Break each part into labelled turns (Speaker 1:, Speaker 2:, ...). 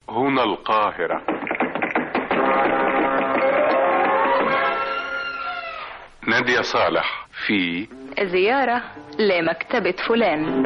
Speaker 1: هنا القاهرة. نادية صالح في
Speaker 2: زيارة لمكتبة فلان.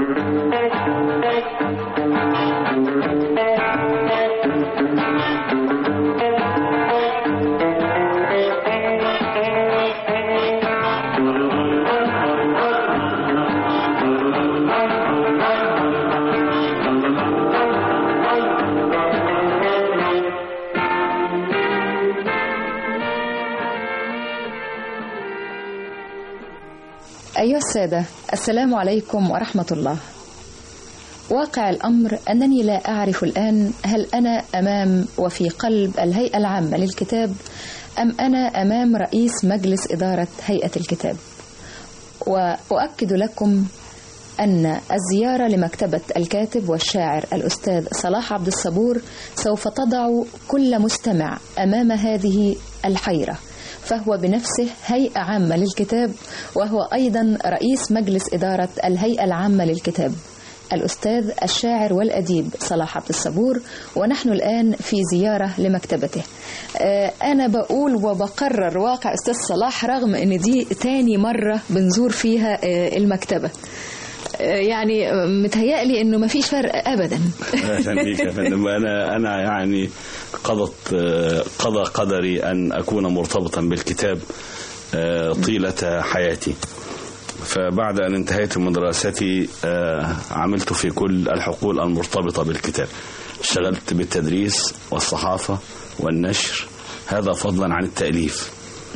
Speaker 3: أيها السادة، السلام عليكم ورحمة الله. واقع الأمر أنني لا أعرف الآن هل أنا أمام وفي قلب الهيئة العامة للكتاب أم أنا أمام رئيس مجلس إدارة هيئة الكتاب. وأؤكد لكم أن الزيارة لمكتبة الكاتب والشاعر الأستاذ صلاح عبد الصبور سوف تضع كل مستمع أمام هذه الحيرة، فهو بنفسه هيئة عامة للكتاب، وهو أيضا رئيس مجلس إدارة الهيئة العامة للكتاب، الأستاذ الشاعر والأديب صلاح عبد الصبور، ونحن الآن في زيارة لمكتبته. أنا بقول وبقرر واقع أستاذ صلاح رغم أن دي تاني مرة بنزور فيها المكتبة، يعني متهيألي أنه ما فيش فرق أبدا.
Speaker 4: أهلا بك يا فندم. أنا يعني قضى قدري أن أكون مرتبطا بالكتاب طيلة حياتي. فبعد أن انتهيت من دراستي عملت في كل الحقول المرتبطة بالكتاب، اشتغلت بالتدريس والصحافة والنشر، هذا فضلا عن التأليف.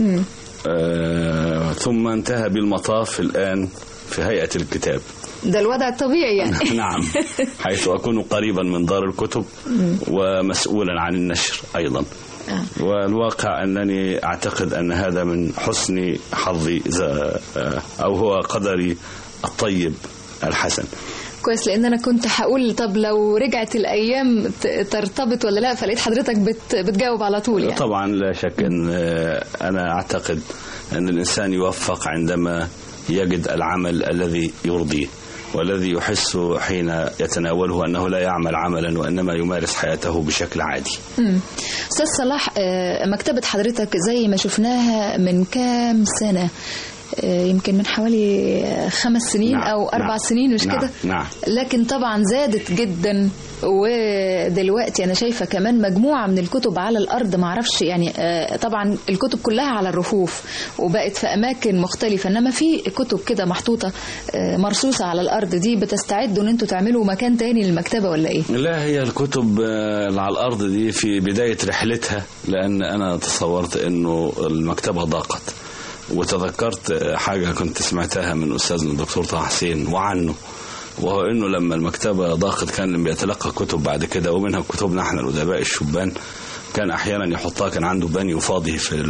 Speaker 4: ثم انتهى بالمطاف الآن في هيئة الكتاب.
Speaker 3: ده الوضع الطبيعي يعني.
Speaker 4: نعم، حيث أكون قريبا من دار الكتب ومسؤولا عن النشر أيضا. والواقع أنني أعتقد أن هذا من حسن حظي أو هو قدري الطيب الحسن.
Speaker 3: كويس، لأن أنا كنت هقول طب لو رجعت الأيام ترتبط ولا لا، فلقيت حضرتك بتجاوب على طول يعني.
Speaker 4: طبعا لا شك أن أنا أعتقد أن الإنسان يوفق عندما يجد العمل الذي يرضيه والذي يحس حين يتناوله أنه لا يعمل عملا وإنما يمارس حياته بشكل عادي.
Speaker 3: أستاذ صلاح، مكتبة حضرتك زي ما شفناها من كام سنة، يمكن من حوالي 5 سنين أو 4 سنين، مش كده؟
Speaker 4: نعم.
Speaker 3: لكن طبعا زادت جدا، ودلوقتي أنا شايفة كمان مجموعة من الكتب على الأرض، معرفش يعني، طبعا الكتب كلها على الرفوف وبقت في أماكن مختلفة، إنما في كتب كده محطوطة مرصوصة على الأرض. دي بتستعدوا إن أنتوا تعملوا مكان تاني للمكتبة ولا إيه؟
Speaker 4: لا، هي الكتب اللي على الأرض دي في بداية رحلتها، لأن أنا تصورت إنه المكتبة ضاقت، وتذكرت حاجة كنت سمعتها من أستاذنا الدكتور طه حسين وعنه، وهو إنه لما المكتبة ضاقت كان بيتلقى كتب بعد كده، ومنها كتبنا احنا الأدباء الشبان، كان أحيانا يحطها، كان عنده بانيو فاضي في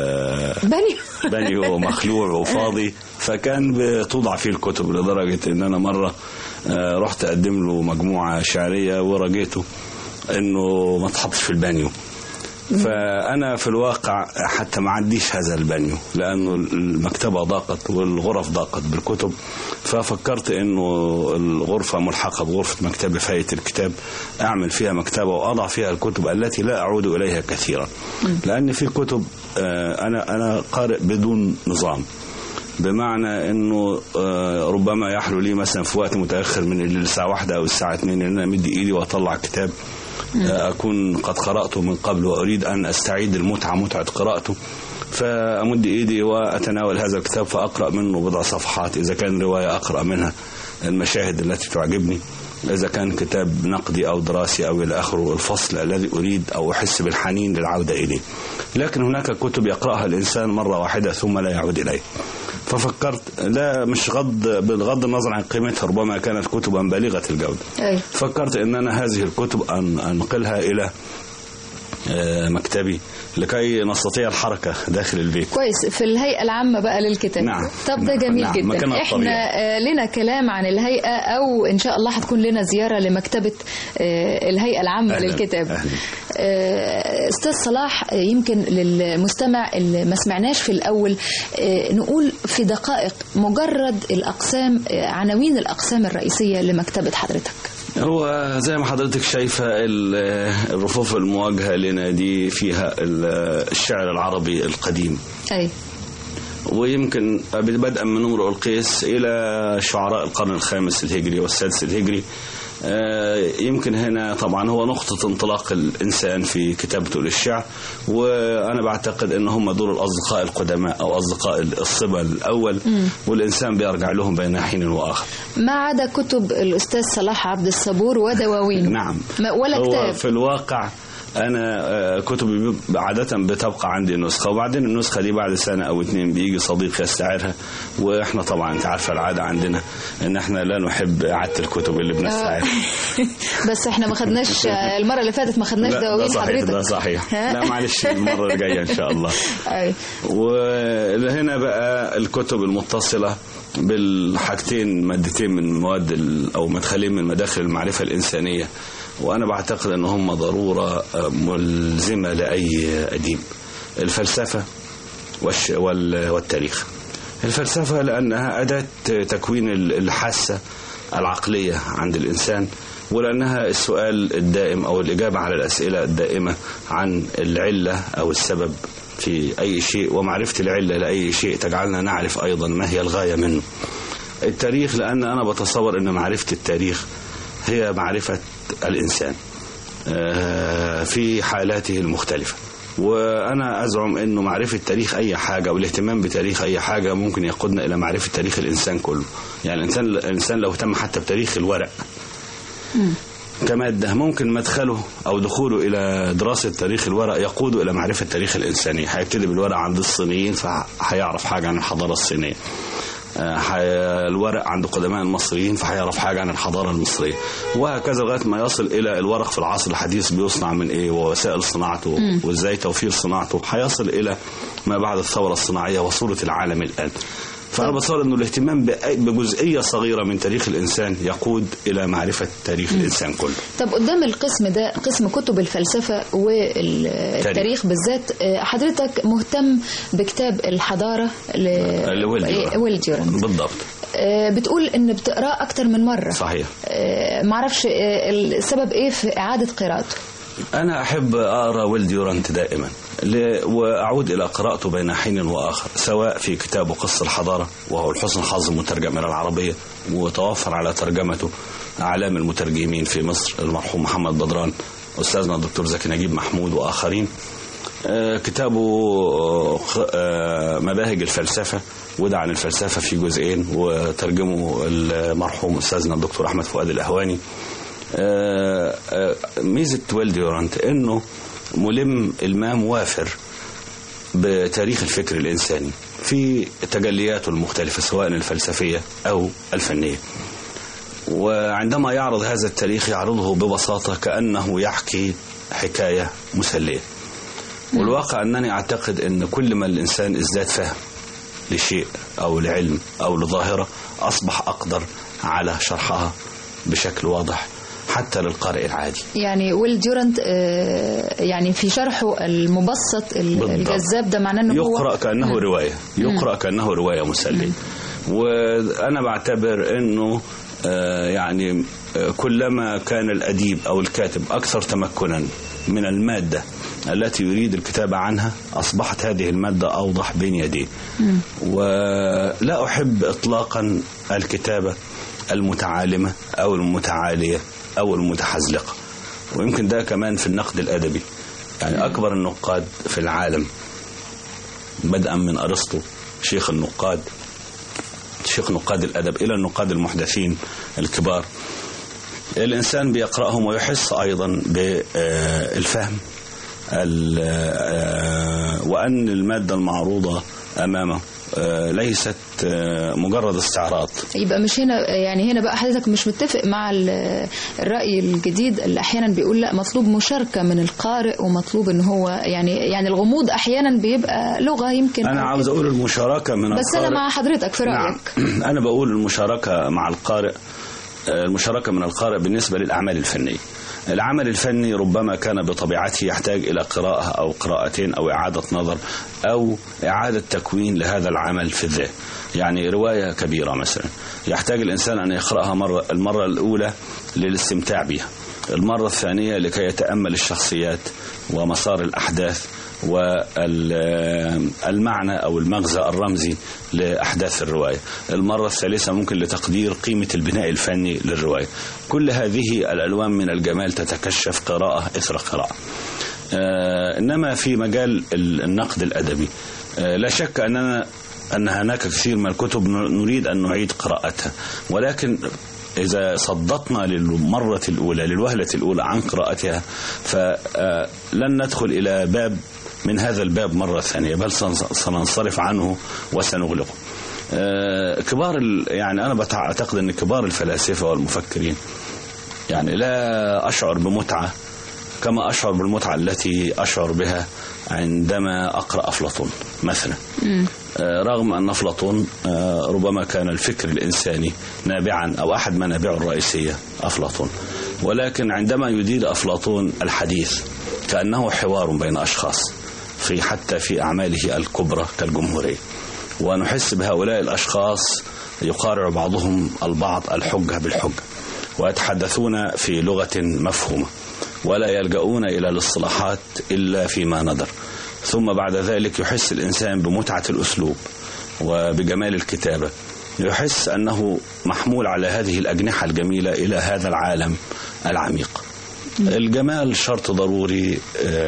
Speaker 4: بانيو مخلوع وفاضي، فكان بتوضع فيه الكتب، لدرجة إن أنا مرة رحت أقدم له مجموعة شعرية ورجيته إنه ما تحطش في البانيو. فأنا في الواقع حتى ما عنديش هذا البانيو، لأنه المكتبة ضاقت والغرف ضاقت بالكتب، ففكرت إنه الغرفة ملحقة بغرفة مكتبة في هيئة الكتاب أعمل فيها مكتبة وأضع فيها الكتب التي لا أعود إليها كثيرا، لأن في كتب أنا قارئ بدون نظام، بمعنى أنه ربما يحلو لي مثلا في وقت متأخر من الساعة 1 أو الساعة 2 أن أنا مدي إيدي وأطلع كتاب أكون قد قرأته من قبل وأريد أن أستعيد المتعة، متعة قراءته، فأمد إيدي وأتناول هذا الكتاب فأقرأ منه بضع صفحات، إذا كان رواية أقرأ منها المشاهد التي تعجبني، إذا كان كتاب نقدي أو دراسي أو إلى آخره الفصل الذي أريد أو أحس بالحنين للعودة إليه. لكن هناك كتب يقرأها الإنسان مرة واحدة ثم لا يعود إليه، ففكرت لا، مش بغض النظر عن قيمتها، ربما كانت كتبا بالغة الجودة، فكرت أن أنا هذه الكتب أنقلها إلى مكتبي لكي نستطيع الحركة داخل البيت.
Speaker 3: كويس، في الهيئة العامة بقى للكتاب.
Speaker 4: نعم.
Speaker 3: طب ده جميل.
Speaker 4: نعم.
Speaker 3: جدا. احنا لنا كلام عن الهيئة، أو إن شاء الله هتكون لنا زيارة لمكتبة الهيئة العامة للكتاب. أستاذ صلاح، يمكن للمستمع اللي ما سمعناش في الأول نقول في دقائق مجرد الأقسام، عناوين الأقسام الرئيسية لمكتبة حضرتك.
Speaker 4: هو زي ما حضرتك شايفة الرفوف المواجهة لنا دي فيها الشعر العربي القديم،
Speaker 3: أي،
Speaker 4: ويمكن بدءا من امرؤ القيس إلى شعراء القرن الخامس الهجري والسادس الهجري. يمكن هنا طبعا هو نقطة انطلاق الإنسان في كتابته للشعر، وأنا بعتقد أن هم دول الأصدقاء القدماء أو أصدقاء الصبا الأول، والإنسان بيرجع لهم بين حين وآخر،
Speaker 3: ما عدا كتب الأستاذ صلاح عبد الصبور ودواوين.
Speaker 4: نعم،
Speaker 3: ولا كتاب.
Speaker 4: في الواقع أنا كتبي عادة بتبقى عندي نسخة، وبعدين النسخة دي بعد سنة أو 2 بيجي صديق يستعيرها، وإحنا طبعا أنت عارفة العادة عندنا إن إحنا لا نحب إعادة الكتب اللي بنستعيرها.
Speaker 3: بس إحنا ما خدناش المرة اللي فاتت، ما خدناش دواوين حضرتك.
Speaker 4: ده صحيح. لا معلش، المرة الجاية إن شاء الله. وهنا بقى الكتب المتصلة بالحاجتين، مادتين من مواد أو مدخلين من مداخل المعرفة الإنسانية، وأنا بعتقد أن هم ضرورة ملزمة لأي أديب: الفلسفة والتاريخ. الفلسفة لأنها أداة تكوين الحاسة العقلية عند الإنسان، ولأنها السؤال الدائم أو الإجابة على الأسئلة الدائمة عن العلة أو السبب في أي شيء، ومعرفة العلة لأي شيء تجعلنا نعرف أيضا ما هي الغاية منه. التاريخ لأن أنا بتصور أن معرفة التاريخ هي معرفة الإنسان في حالاته المختلفة، وأنا أزعم أنه معرفة تاريخ أي حاجة والاهتمام بتاريخ أي حاجة ممكن يقودنا إلى معرفة تاريخ الإنسان كله. يعني الإنسان لو اهتم حتى بتاريخ الورق كمادة، ممكن مدخله أو دخوله إلى دراسة تاريخ الورق يقوده إلى معرفة تاريخ الإنسانية. هيبتدي بالورق عند الصينيين فهيعرف حاجة عن الحضارة الصينية، الورق عند قدماء المصريين فهيعرف حاجة عن الحضارة المصرية، وهكذا لغاية ما يصل إلى الورق في العصر الحديث بيصنع من إيه ووسائل صناعته وإزاي توفير صناعته، هيصل إلى ما بعد الثورة الصناعية وصورة العالم الآن. فأنا بصور أنه الاهتمام بجزئية صغيرة من تاريخ الإنسان يقود إلى معرفة تاريخ الإنسان كله.
Speaker 3: طب قدام القسم ده، قسم كتب الفلسفة والتاريخ بالذات، حضرتك مهتم بكتاب الحضارة لويل ديورانت.
Speaker 4: بالضبط.
Speaker 3: بتقول ان بتقراه اكتر من مرة.
Speaker 4: صحيح.
Speaker 3: معرفش السبب ايه في اعادة قراءته.
Speaker 4: أنا أحب أقرأ ويل ديورانت دائما، وأعود إلى قراءته بين حين وآخر، سواء في كتابه قصة الحضارة وهو الحسن الحظ مترجم إلى العربية، وتوفر على ترجمته أعلام المترجمين في مصر المرحوم محمد بدران، أستاذنا الدكتور زكي نجيب محمود وآخرين. كتابه مباهج الفلسفة وده عن الفلسفة في جزئين، وترجمه المرحوم أستاذنا الدكتور أحمد فؤاد الأهواني. ميزة ويل ديورانت انه ملم المام وافر بتاريخ الفكر الانساني في تجلياته المختلفة سواء الفلسفية او الفنية، وعندما يعرض هذا التاريخ يعرضه ببساطة كأنه يحكي حكاية مسلية. والواقع أنني أعتقد أن كل ما الإنسان ازداد فهم لشيء أو لعلم أو لظاهرة أصبح أقدر على شرحها بشكل واضح حتى للقارئ العادي. يعني
Speaker 3: ويل ديورانت يعني في شرحه المبسط الجذاب ده معناه أنه
Speaker 4: يقرأ كأنه رواية، يقرأ كأنه رواية مسلية. وأنا بعتبر أنه يعني كلما كان الأديب أو الكاتب أكثر تمكنا من المادة التي يريد الكتابة عنها أصبحت هذه المادة أوضح بين يديه. ولا أحب إطلاقا الكتابة المتعالمة أو المتعالية أو المتحزلقة، ويمكن ده كمان في النقد الأدبي. يعني أكبر النقاد في العالم بدءا من أرسطو شيخ نقاد الأدب إلى النقاد المحدثين الكبار، الإنسان بيقرأهم ويحس أيضا بالفهم وأن المادة المعروضة أمامه ليست مجرد استعراض.
Speaker 3: يبقى مش هنا، يعني هنا بقى حضرتك مش متفق مع الرأي الجديد اللي أحيانا بيقول لا مطلوب مشاركة من القارئ، ومطلوب ان هو يعني الغموض أحيانا بيبقى لغة يمكن.
Speaker 4: أنا عاوز أقول المشاركة من القارئ،
Speaker 3: بس أنا مع حضرتك في رأيك.
Speaker 4: نعم. أنا بقول المشاركة مع القارئ، المشاركة من القارئ بالنسبة للأعمال الفنية. العمل الفني ربما كان بطبيعته يحتاج إلى قراءة أو قراءتين أو إعادة نظر أو إعادة تكوين لهذا العمل في الذهن. يعني رواية كبيرة مثلا يحتاج الإنسان أن يقرأها المرة الأولى للاستمتاع بها، المرة الثانية لكي يتأمل الشخصيات ومسار الأحداث والمعنى أو المغزى الرمزي لأحداث الرواية، المرة الثالثة ممكن لتقدير قيمة البناء الفني للرواية. كل هذه الألوان من الجمال تتكشف قراءة إثر قراءة. إنما في مجال النقد الأدبي لا شك أن هناك كثير من الكتب نريد أن نعيد قراءتها، ولكن إذا صدتنا للمرة الأولى للوهلة الأولى عن قراءتها فلن ندخل إلى باب من هذا الباب مرة ثانية، بل سننصرف عنه وسنغلقه. يعني أنا أعتقد أن كبار الفلاسفة والمفكرين يعني لا أشعر بمتعة كما أشعر بالمتعة التي أشعر بها عندما أقرأ أفلاطون مثلا. رغم أن أفلاطون ربما كان الفكر الإنساني نابعا أو أحد منابعه الرئيسية أفلاطون، ولكن عندما يدير أفلاطون الحديث كأنه حوار بين أشخاص حتى في أعماله الكبرى كالجمهورية، ونحس بهؤلاء الأشخاص يقارع بعضهم البعض الحجة بالحجة ويتحدثون في لغة مفهومة ولا يلجؤون إلى الاصطلاحات إلا فيما ندر. ثم بعد ذلك يحس الإنسان بمتعة الأسلوب وبجمال الكتابة، يحس أنه محمول على هذه الأجنحة الجميلة إلى هذا العالم العميق. الجمال شرط ضروري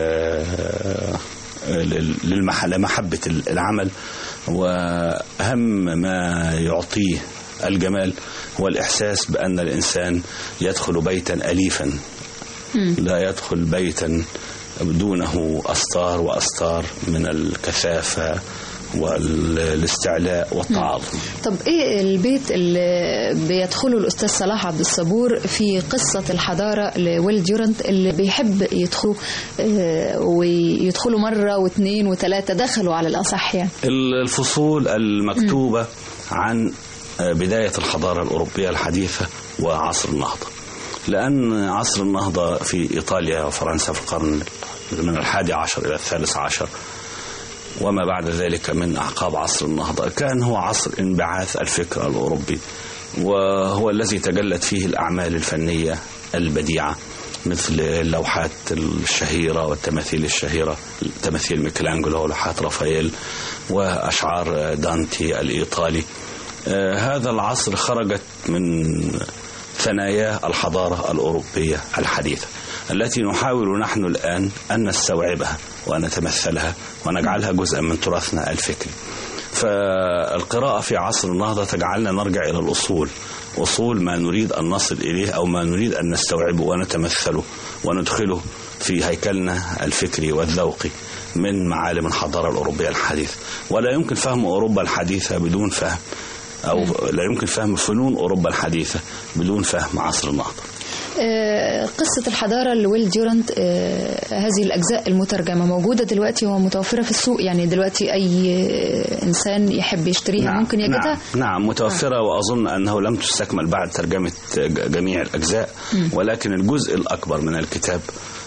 Speaker 4: لمحبة العمل، وأهم ما يعطيه الجمال هو الإحساس بأن الإنسان يدخل بيتا أليفا، لا يدخل بيتا دونه أستار وأستار من الكثافة والاستعلاء والتعاظم.
Speaker 3: طب إيه البيت اللي بيدخله الأستاذ صلاح عبد الصبور في قصة الحضارة لويل ديورانت اللي بيحب يدخلوا ويدخلوا مرة واثنين وثلاثة، دخلوا على الأصح يعني؟
Speaker 4: الفصول المكتوبة عن بداية الحضارة الأوروبية الحديثة وعصر النهضة، لأن عصر النهضة في إيطاليا وفرنسا في القرن من 11 إلى 13 وما بعد ذلك من أعقاب عصر النهضة كان هو عصر انبعاث الفكر الأوروبي، وهو الذي تجلت فيه الأعمال الفنية البديعة مثل اللوحات الشهيرة والتماثيل الشهيرة، تماثيل ميكلانجلو ولوحات رافائيل وأشعار دانتي الإيطالي. هذا العصر خرجت من ثنايا الحضارة الأوروبية الحديثة التي نحاول نحن الآن أن نستوعبها ونتمثلها ونجعلها جزءا من تراثنا الفكري. فالقراءة في عصر النهضة تجعلنا نرجع إلى الأصول، أصول ما نريد أن نصل إليه أو ما نريد أن نستوعبه ونتمثله وندخله في هيكلنا الفكري والذوقي من معالم الحضارة الأوروبية الحديثة. ولا يمكن فهم أوروبا الحديثة بدون فهم، أو لا يمكن فهم فنون أوروبا الحديثة بدون فهم عصر النهضة.
Speaker 3: قصة الحضارة لويل ديورانت هذه الأجزاء المترجمة موجودة دلوقتي ومتوفرة في السوق، يعني دلوقتي أي إنسان يحب يشتريها
Speaker 4: نعم
Speaker 3: ممكن يجدها؟
Speaker 4: نعم متوفرة، وأظن أنه لم تستكمل بعد ترجمة جميع الأجزاء، ولكن الجزء الأكبر من الكتاب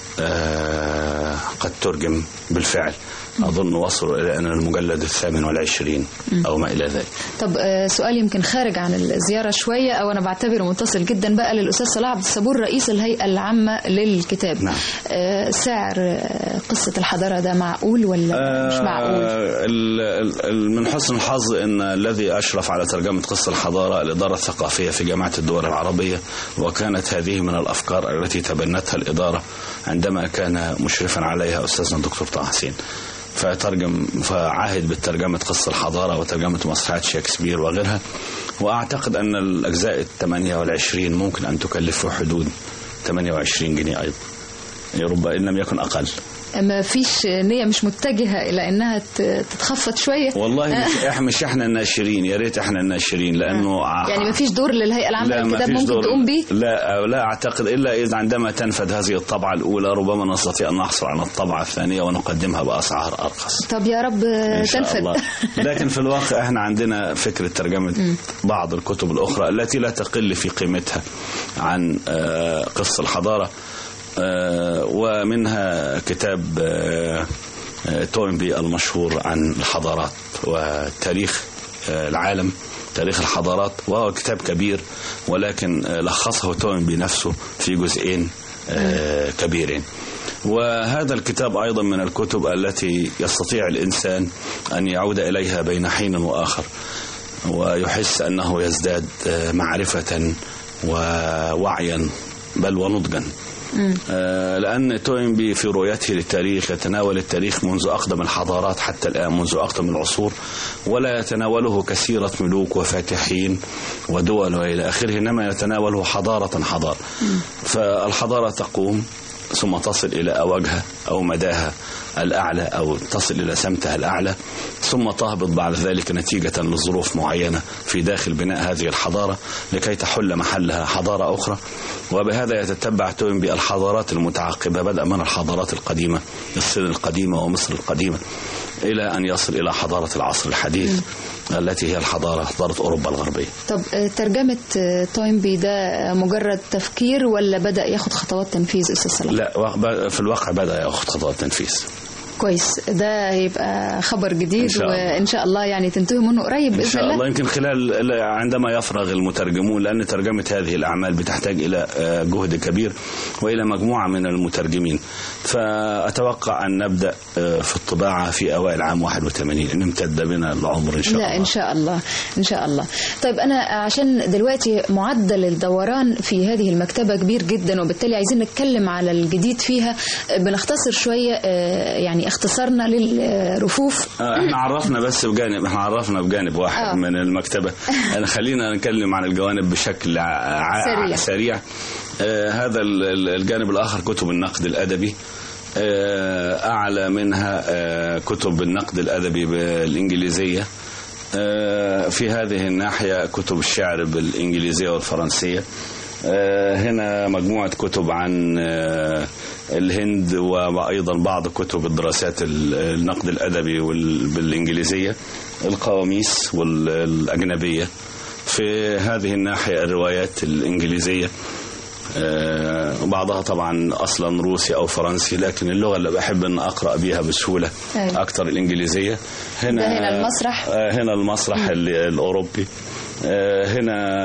Speaker 4: قد ترجم بالفعل. أظن وصلوا إلى أن المجلد 28 أو ما إلى ذلك.
Speaker 3: طب سؤال يمكن خارج عن الزيارة شوية، أو أنا بعتبره متصل جدا بقى للأستاذ صلاح عبد الصبور رئيس الهيئة العامة للكتاب.
Speaker 4: نعم.
Speaker 3: سعر قصة الحضارة ده معقول ولا مش معقول؟
Speaker 4: من حسن الحظ أن الذي أشرف على ترجمة قصة الحضارة الإدارة الثقافية في جامعة الدول العربية، وكانت هذه من الأفكار التي تبنتها الإدارة عندما كان مشرفا عليها أستاذنا الدكتور طه حسين، فعاهد بالترجمة قصة الحضارة وترجمة مسرحيات شكسبير وغيرها. وأعتقد أن الأجزاء 28 ممكن أن تكلف حدود 28 جنيه أيضا، ربما إن لم يكن أقل.
Speaker 3: ما فيش نية، مش متجهة إلى أنها تتخفض شوية؟
Speaker 4: والله مش إحنا الناشرين، يا ريت إحنا الناشرين، لأنه
Speaker 3: يعني ما فيش دور للهيئة العامة للكتاب ممكن تقوم به؟
Speaker 4: لا أعتقد، إلا إذا عندما تنفذ هذه الطبعة الأولى ربما نستطيع أن نحصل على الطبعة الثانية ونقدمها بأسعار أرخص.
Speaker 3: طب يا رب تنفذ.
Speaker 4: لكن في الواقع إحنا عندنا فكرة ترجمة بعض الكتب الأخرى التي لا تقل في قيمتها عن قصة الحضارة، ومنها كتاب توينبي المشهور عن الحضارات وتاريخ العالم، تاريخ الحضارات، وهو كتاب كبير ولكن لخصه توينبي نفسه في جزئين كبيرين. وهذا الكتاب أيضا من الكتب التي يستطيع الإنسان أن يعود إليها بين حين وآخر ويحس أنه يزداد معرفة ووعيا بل ونضجا. لأن توينبي في رؤيته للتاريخ يتناول التاريخ منذ أقدم الحضارات حتى الآن، منذ أقدم العصور، ولا يتناوله كثيرة ملوك وفاتحين ودول وإلى آخره، إنما يتناوله حضارة حضارة. فالحضارة تقوم ثم تصل إلى أوجها أو مداها الأعلى أو تصل إلى سمتها الأعلى، ثم تهبط بعد ذلك نتيجة لظروف معينة في داخل بناء هذه الحضارة لكي تحل محلها حضارة أخرى. وبهذا يتتبع توينبي الحضارات المتعاقبة بدءا من الحضارات القديمة، الصين القديمة ومصر القديمة، إلى أن يصل إلى حضارة العصر الحديث التي هي حضارة أوروبا الغربية.
Speaker 3: طب ترجمة توينبي ده مجرد تفكير ولا بدأ ياخد خطوات تنفيذ أستاذ صلاح؟
Speaker 4: لا، في الواقع بدأ ياخد خطوات تنفيذ.
Speaker 3: كويس، ده يبقى خبر جديد وإن شاء الله يعني تنتهي منه قريب بإذن الله. إن شاء الله
Speaker 4: يمكن خلال عندما يفرغ المترجمون، لأن ترجمة هذه الأعمال بتحتاج إلى جهد كبير وإلى مجموعة من المترجمين، فأتوقع أن نبدأ في الطباعة في أوائل عام 81 إن امتد بنا العمر إن شاء الله.
Speaker 3: لا إن شاء الله إن شاء الله. طيب أنا عشان دلوقتي معدل الدوران في هذه المكتبة كبير جدا، وبالتالي عايزين نتكلم على الجديد فيها، بنختصر شوية يعني اختصرنا للرفوف.
Speaker 4: احنا عرفنا بجانب واحد من المكتبة. خلينا نتكلم عن الجوانب بشكل سريع. هذا الجانب الآخر كتب النقد الأدبي، أعلى منها كتب النقد الأدبي بالإنجليزية. في هذه الناحية كتب الشعر بالإنجليزية والفرنسية. هنا مجموعة كتب عن الهند، وأيضا بعض كتب الدراسات النقد الأدبي بالإنجليزية، القواميس والأجنبية. في هذه الناحية الروايات الإنجليزية، وبعضها طبعا أصلا روسي أو فرنسي، لكن اللغة اللي بحب أن أقرأ بها بسهولة أكثر الإنجليزية.
Speaker 3: هنا المسرح،
Speaker 4: هنا المسرح الأوروبي. هنا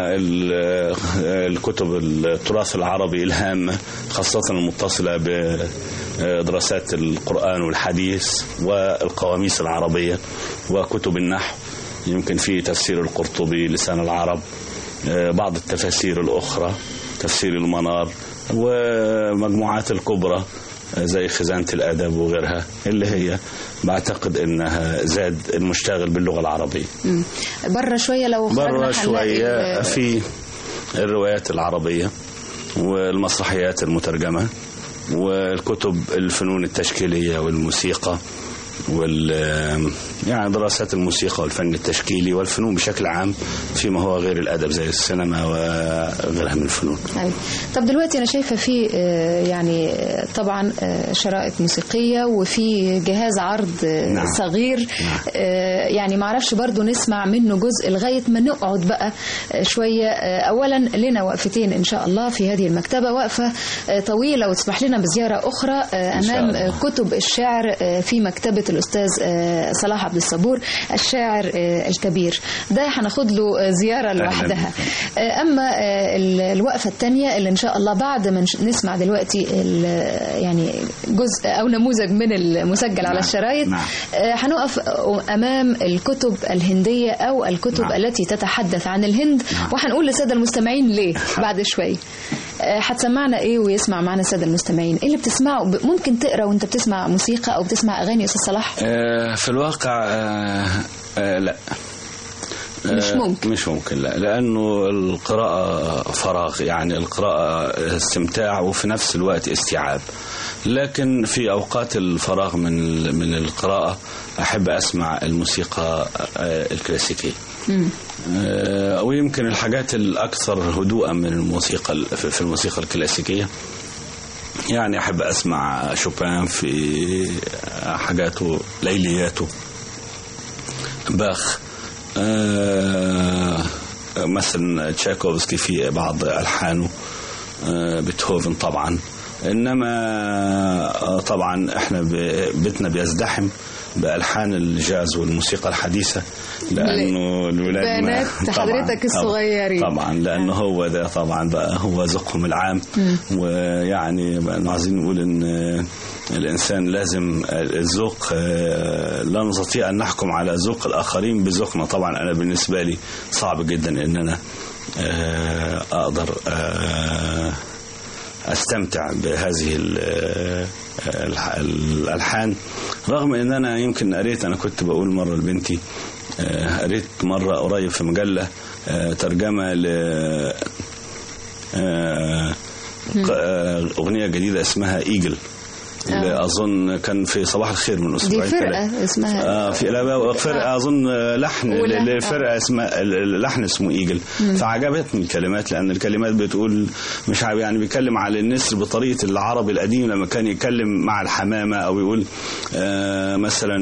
Speaker 4: الكتب التراث العربي الهامة، خاصة المتصلة بدراسات القرآن والحديث والقواميس العربية وكتب النحو. يمكن في تفسير القرطبي، لسان العرب، بعض التفاسير الأخرى، تفسير المنار، ومجموعات الكبرى زي خزانة الأدب وغيرها، اللي هي بعتقد انها زاد المشتغل باللغة العربية.
Speaker 3: برا شوية، لو
Speaker 4: برا شوية في الروايات العربية والمسرحيات المترجمة والكتب الفنون التشكيلية والموسيقى يعني دراسات الموسيقى والفن التشكيلي والفنون بشكل عام فيما هو غير الأدب زي السينما وغيرها من الفنون.
Speaker 3: طب دلوقتي أنا شايفة في يعني طبعا شرائط موسيقية وفي جهاز عرض صغير. يعني معرفش برضو نسمع منه جزء لغاية ما نقعد بقى شوية. أولا لنا وقفتين إن شاء الله في هذه المكتبة، وقفة طويلة وتسمح لنا بزيارة أخرى أمام كتب الشعر في مكتبة الأستاذ صلاح عبد الصبور الشاعر الكبير. ده هناخد له زيارة لوحدها. أما الوقفة الثانية اللي إن شاء الله بعد ما نسمع دلوقتي يعني جزء أو نموذج من المسجل على الشرايط، هنقف أمام الكتب الهندية أو الكتب التي تتحدث عن الهند، وهنقول للسادة المستمعين ليه بعد شوي. هتسمعنا ايه ويسمع معنا الساده المستمعين؟ ايه اللي بتسمعه؟ ممكن تقرا وانت بتسمع موسيقى او بتسمع اغاني يا استاذ صلاح؟
Speaker 4: في الواقع لا، مش ممكن لا، لانه القراءه فراغ، يعني القراءه استمتاع وفي نفس الوقت استيعاب. لكن في اوقات الفراغ من القراءه احب اسمع الموسيقى الكلاسيكيه. ويمكن الحاجات الأكثر هدوءا من الموسيقى في الموسيقى الكلاسيكية، يعني أحب أسمع شوبان في حاجاته، ليلياته، باخ، مثلا تشايكوفسكي في بعض ألحانه، بيتهوفن طبعا، إنما طبعا إحنا بيتنا بيزدحم بألحان الجاز والموسيقى الحديثة، لأنه الولاد
Speaker 3: بنات حضرتك الصغيرين
Speaker 4: طبعا لأنه هو ده طبعا بقى هو ذوقهم العام. ويعني عايزين نقول إن الإنسان لازم الذوق، لا نستطيع أن نحكم على ذوق الآخرين بذوقنا. طبعا أنا بالنسبة لي صعب جدا إن أنا أقدر أستمتع بهذه الألحان، رغم إن أنا يمكن قريت، أنا كنت بقول مرة لبنتي، قريت مرة قريب في مجلة ترجمة أغنية جديدة اسمها إيجل، أظن كان في صباح الخير من أسبوعين.
Speaker 3: دي فرقة اسمها
Speaker 4: في فرقة أظن لحن لفرقة اسمها لحن اسمه إيجل. فعجبتني الكلمات، لأن الكلمات بتقول مش عارف يعني بيتكلم على النسر بطريقة العربي القديم لما كان يتكلم مع الحمامة، أو يقول مثلا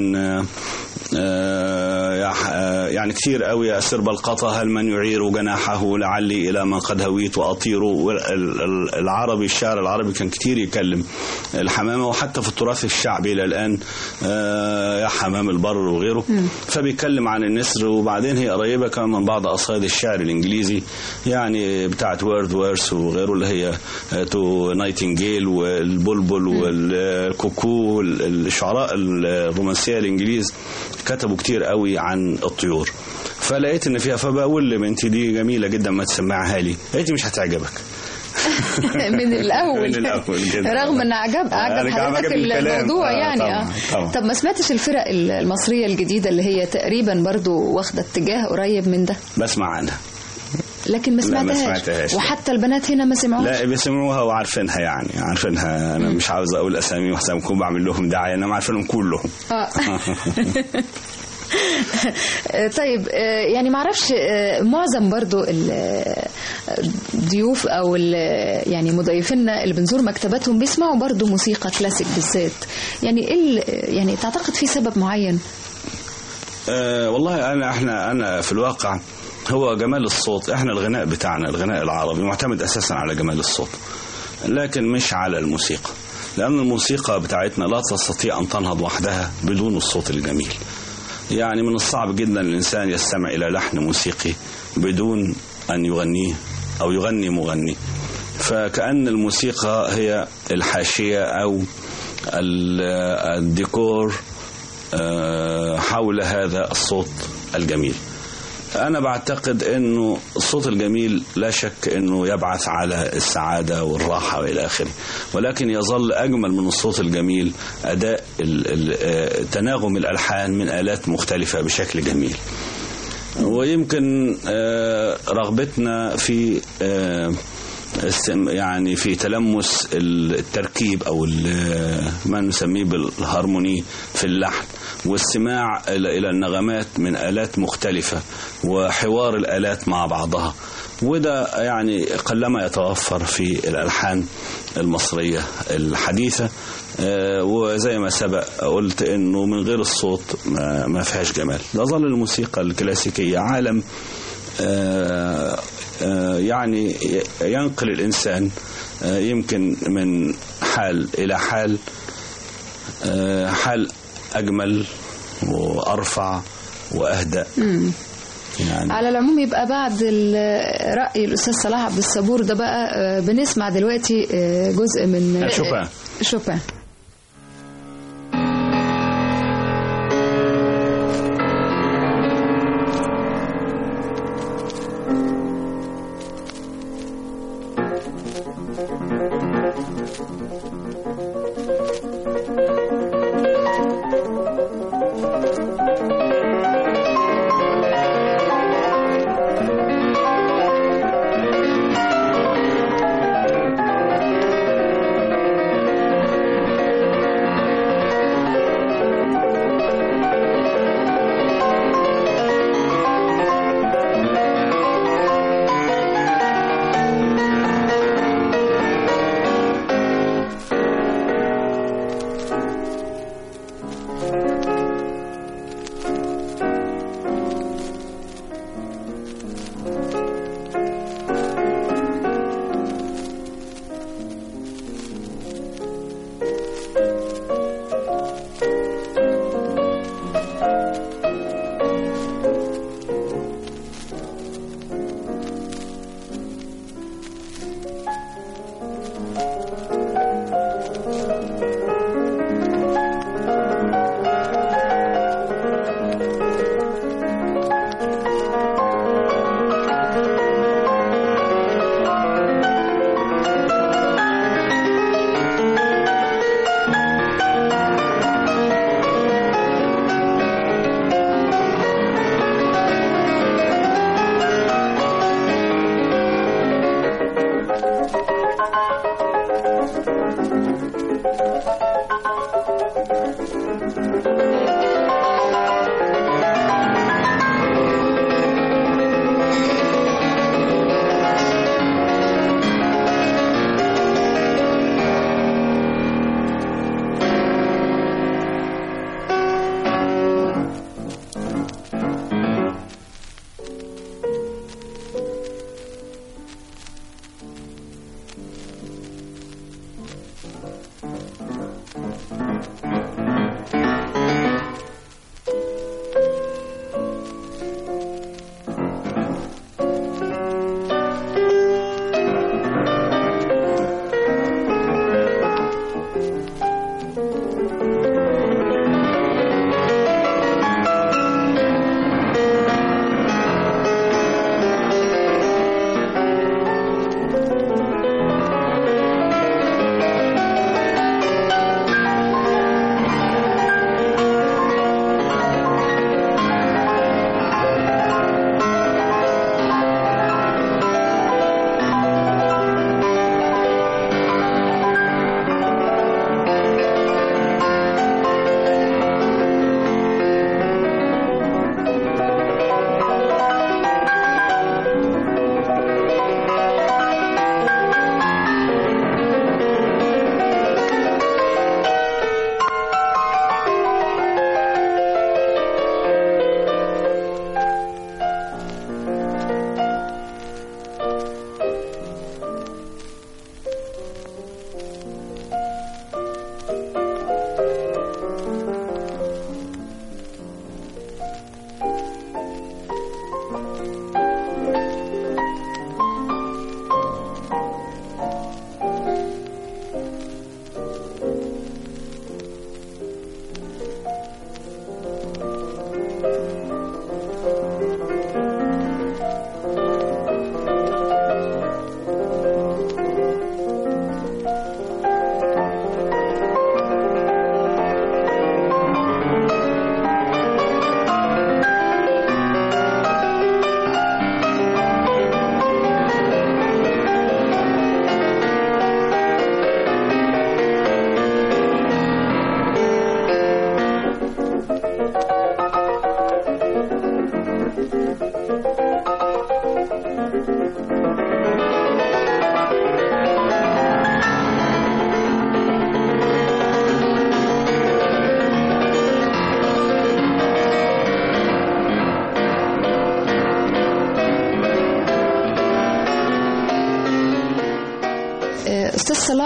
Speaker 4: يعني كتير قوي يا سرب القطا هل من يعير جناحه لعلي إلى من قد هويت وأطير. العربي الشعر العربي كان كتير يكلم الحمامة، وحتى في التراث الشعبي إلى الآن يا حمام البر وغيره. فبيتكلم عن النسر. وبعدين هي قريبة كمان من بعض أصائد الشعر الإنجليزي، يعني بتاعت وورث وغيره، اللي هي تو نايتنجيل والبلبل والكوكو. الشعراء الرومانسية الإنجليز كتبوا كتير قوي عن الطيور. فلقيت ان فيها، فبقول لبنتي دي جميلة جدا ما تسمعها لي. قالت مش هتعجبك.
Speaker 3: من الأول رغم ان عجب حضرتك الموضوع يعني.
Speaker 4: طبعا.
Speaker 3: طب ما سمعتش الفرق المصرية الجديدة اللي هي تقريبا برضو واخدة اتجاه قريب من ده؟
Speaker 4: بسمع عنها
Speaker 3: لكن ما سمعتهاش. وحتى البنات هنا ما سمعوها؟
Speaker 4: لا بيسمعوها وعارفينها، يعني عارفينها. انا مش عاوز اقول اسامي وحسام كون بعمل لهم دعايه، انا عارفينهم كلهم.
Speaker 3: طيب يعني ما اعرفش، معظم برضو الضيوف او يعني مضيفينا اللي بنزور مكتباتهم بيسمعوا برضو موسيقى كلاسيك بالذات. يعني يعني تعتقد في سبب معين؟
Speaker 4: والله انا في الواقع هو جمال الصوت. احنا الغناء بتاعنا الغناء العربي معتمد اساسا على جمال الصوت، لكن مش على الموسيقى، لان الموسيقى بتاعتنا لا تستطيع ان تنهض وحدها بدون الصوت الجميل. يعني من الصعب جدا الانسان يستمع الى لحن موسيقي بدون ان يغنيه او يغني مغني. فكأن الموسيقى هي الحاشية او الديكور حول هذا الصوت الجميل. أنا بعتقد أنه الصوت الجميل لا شك أنه يبعث على السعادة والراحة وإلى آخره، ولكن يظل أجمل من الصوت الجميل أداء تناغم الألحان من آلات مختلفة بشكل جميل. ويمكن رغبتنا في يعني في تلمس التركيب أو ما نسميه بالهارموني في اللحن، واستماع إلى النغمات من آلات مختلفة وحوار الآلات مع بعضها. وده يعني قلما يتوفر في الألحان المصرية الحديثة. وزي ما سبق قلت إنه من غير الصوت ما فيهاش جمال. تظل الموسيقى الكلاسيكية عالم يعني ينقل الإنسان يمكن من حال إلى حال أجمل وأرفع وأهدأ. يعني
Speaker 3: على العموم يبقى بعد رأي الأستاذ صلاح عبد الصبور ده بقى بنسمع دلوقتي جزء من شوبان.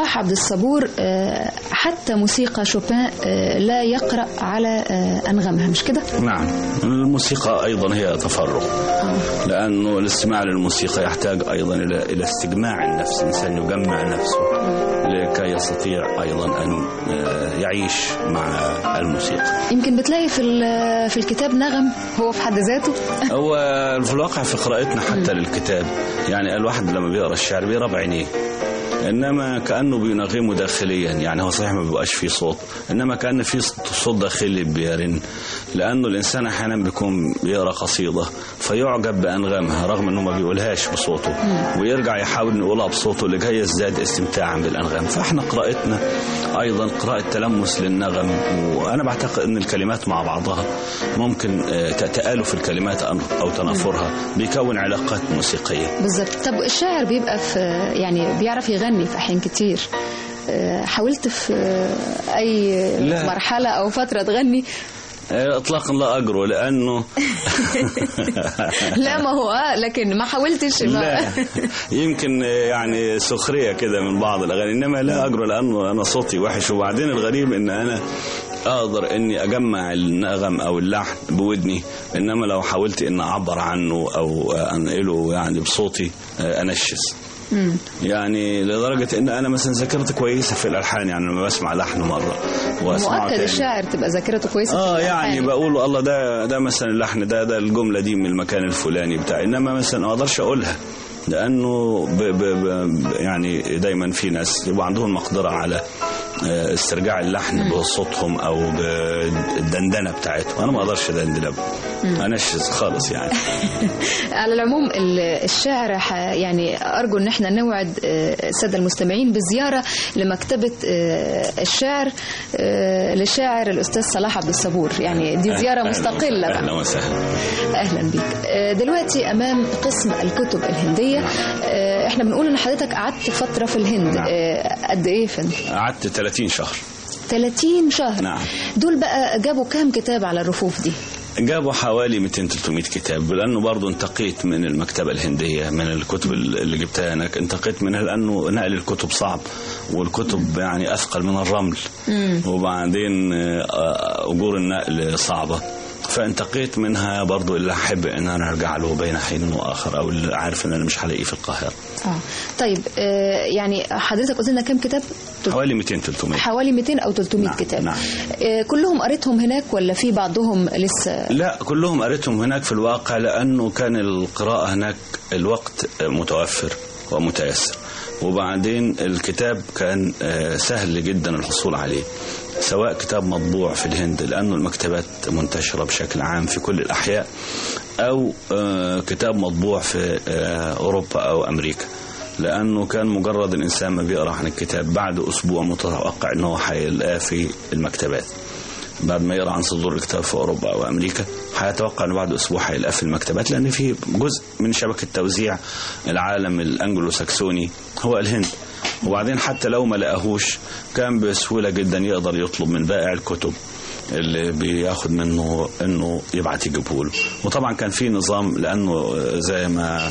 Speaker 3: صلاح عبد الصبور حتى موسيقى شوبان لا يقرأ على أنغامها، مش كده؟
Speaker 4: نعم، الموسيقى أيضا هي تفرغ، لأنه الاستماع للموسيقى يحتاج أيضا إلى استجماع النفس، الإنسان يجمع نفسه لكي يستطيع أيضا أن يعيش مع الموسيقى.
Speaker 3: يمكن بتلاقي في الكتاب نغم هو في حد ذاته.
Speaker 4: هو في الواقع في قراءتنا حتى للكتاب، يعني الواحد لما بيقرأ الشعر بيقرأ بعينيه، إنما كأنه بينغمه داخليا، يعني هو صحيح ما بيبقاش فيه صوت، إنما كأن فيه صوت داخلي بيرن، لأنه الإنسان أحيانا بيكون بيقرأ قصيدة فيعجب بأنغامها رغم أنه ما بيقولهاش بصوته، ويرجع يحاول يقولها بصوته لكي يزداد استمتاعا بالأنغام. فإحنا قراءتنا أيضا قراءة تلمس للنغم، وأنا بعتقد أن الكلمات مع بعضها ممكن تآلف الكلمات أو تنافرها بيكون علاقات موسيقية.
Speaker 3: بالظبط. طب الشاعر بيبقى في يعني بيعرف يغني في أحيان كتير، حاولت في أي مرحلة أو فترة تغني؟
Speaker 4: اطلاقا لا اجرؤ، لانه
Speaker 3: لا ما هو لكن ما حاولتش.
Speaker 4: لا يمكن يعني سخريه كده من بعض الاغاني، انما لا اجرؤ لانه انا صوتي وحش. وبعدين الغريب ان انا اقدر اني اجمع النغم او اللحن بودني، انما لو حاولت ان اعبر عنه او انقله يعني بصوتي انشز. يعني لدرجة ان انا مثلا ذاكرتي كويسة في الالحان، يعني لما بسمع لحن مرة واسمعه
Speaker 3: مؤكد الشاعر تبقى ذاكرته كويسة في الالحان. يعني
Speaker 4: بقول الله ده مثلا اللحن ده الجملة دي من المكان الفلاني بتاعي، انما مثلا ما اقدرش اقولها لانه يعني دايما في ناس يبقى عندهم مقدرة على استرجاع اللحن بصوتهم او بالدندنه بتاعتهم، انا ما اقدرش ادندن، انشز خالص يعني.
Speaker 3: على العموم الشعر يعني ارجو ان احنا نوعد الساده المستمعين بزياره لمكتبه الشعر للشاعر الاستاذ صلاح عبد الصبور، يعني دي زياره مستقله بقى.
Speaker 4: اهلا وسهلا.
Speaker 3: اهلا بيك. دلوقتي امام قسم الكتب الهنديه، احنا بنقول ان حضرتك قعدت فتره في الهند. قد ايه فندم؟
Speaker 4: قعدت 30 شهر.
Speaker 3: 30 شهر.
Speaker 4: نعم.
Speaker 3: دول بقى جابوا كام كتاب على الرفوف دي؟
Speaker 4: جابوا حوالي 200-300 كتاب، لأنه برضو انتقيت من المكتبة الهندية من الكتب اللي جبتها هناك، انتقيت منها لأنه نقل الكتب صعب، والكتب يعني أثقل من الرمل، وبعدين أجور النقل صعبة، فانتقيت منها برضو اللي أحب أن أنا أرجع له بين حين وآخر، أو اللي عارف أن أنا مش هلاقيه في القاهرة.
Speaker 3: طيب يعني حضرتك قلت لنا كم كتاب؟
Speaker 4: حوالي 200-300.
Speaker 3: حوالي 200 أو 300
Speaker 4: نعم.
Speaker 3: كتاب.
Speaker 4: نعم.
Speaker 3: كلهم قريتهم هناك ولا في بعضهم لسه؟
Speaker 4: لا كلهم قريتهم هناك في الواقع، لأنه كان القراءة هناك الوقت متوفر ومتيسر، وبعدين الكتاب كان سهل جدا الحصول عليه، سواء كتاب مطبوع في الهند لأنه المكتبات منتشرة بشكل عام في كل الأحياء، أو كتاب مطبوع في أوروبا أو أمريكا، لأنه كان مجرد الإنسان ما بيقرأ عن الكتاب بعد أسبوع متوقع أنه هيلاقيه في المكتبات. بعد ما يقرأ عن صدور الكتاب في أوروبا أو أمريكا هيتوقع أنه بعد أسبوع هيلاقيه في المكتبات، لأن في جزء من شبكة توزيع العالم الأنجلو ساكسوني هو الهند. وبعدين حتى لو ما لقاهوش كان بسهولة جدا يقدر يطلب من بائع الكتب اللي بياخد منه انه يبعت يجيبه له. وطبعا كان في نظام، لانه زي ما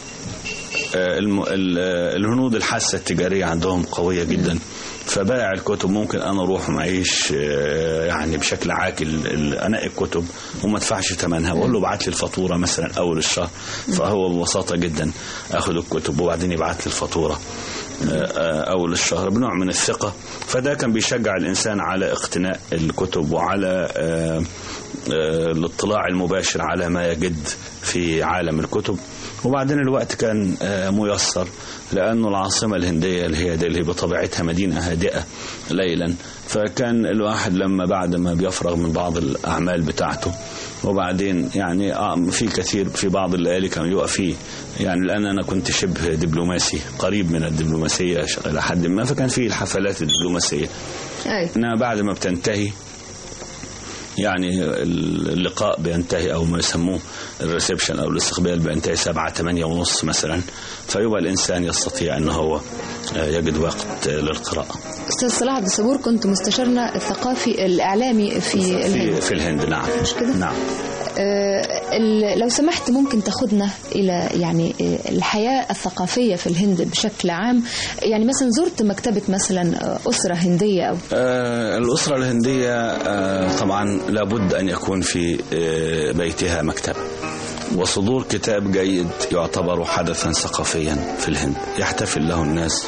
Speaker 4: الهنود الحاسة التجارية عندهم قوية جدا، فبائع الكتب ممكن انا اروح معيش يعني بشكل عاكل انقي الكتب وما ادفعش ثمنها، واقول له ابعت لي الفاتوره مثلا اول الشهر، فهو ببساطه جدا اخد الكتب وبعدين يبعت لي الفاتوره اول الشهر بنوع من الثقه. فده كان بيشجع الانسان على اقتناء الكتب وعلى الاطلاع المباشر على ما يجد في عالم الكتب. وبعدين الوقت كان ميسر، لأنه العاصمة الهندية اللي هي دلهي بطبيعتها مدينة هادئة ليلا، فكان الواحد لما بعد ما بيفرغ من بعض الأعمال بتاعته وبعدين يعني في كثير في بعض الليالي كان يقف فيه، يعني لأن أنا كنت شبه دبلوماسي قريب من الدبلوماسية إلى حد ما، فكان فيه الحفلات الدبلوماسية. إنما بعد ما بتنتهي يعني اللقاء بينتهي أو ما يسموه الريسبشن أو الاستقبال بينتهي 7-8:30 مثلا، فيبقى الإنسان يستطيع أنه هو يجد وقت للقراءة.
Speaker 3: أستاذ صلاح عبد الصبور، كنت مستشارنا الثقافي الإعلامي في الهند.
Speaker 4: في الهند. نعم.
Speaker 3: مش كده؟
Speaker 4: نعم.
Speaker 3: لو سمحت ممكن تاخدنا إلى يعني الحياة الثقافية في الهند بشكل عام، يعني مثلا زرت مكتبة مثلا أسرة هندية أو
Speaker 4: الأسرة الهندية طبعا لابد أن يكون في بيتها مكتبة، وصدور كتاب جيد يعتبر حدثا ثقافيا في الهند يحتفل له الناس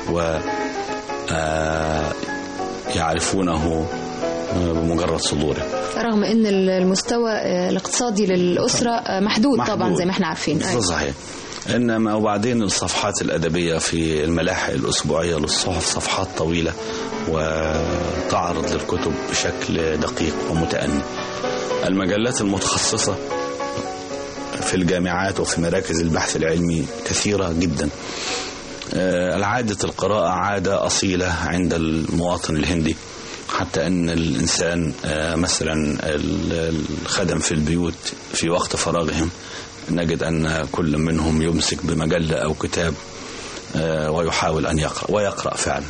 Speaker 4: ويعرفونه بمجرد صدوره،
Speaker 3: رغم ان المستوى الاقتصادي للأسرة محدود طبعا زي ما احنا عارفين.
Speaker 4: صحيح. إنما وبعدين الصفحات الأدبية في الملاحق الأسبوعية للصحف صفحات طويلة وتعرض للكتب بشكل دقيق ومتأني. المجلات المتخصصة في الجامعات وفي مراكز البحث العلمي كثيرة جدا. العادة القراءة عادة أصيلة عند المواطن الهندي، حتى أن الإنسان مثلا الخدم في البيوت في وقت فراغهم نجد أن كل منهم يمسك بمجلة أو كتاب ويحاول أن يقرأ ويقرأ فعلا.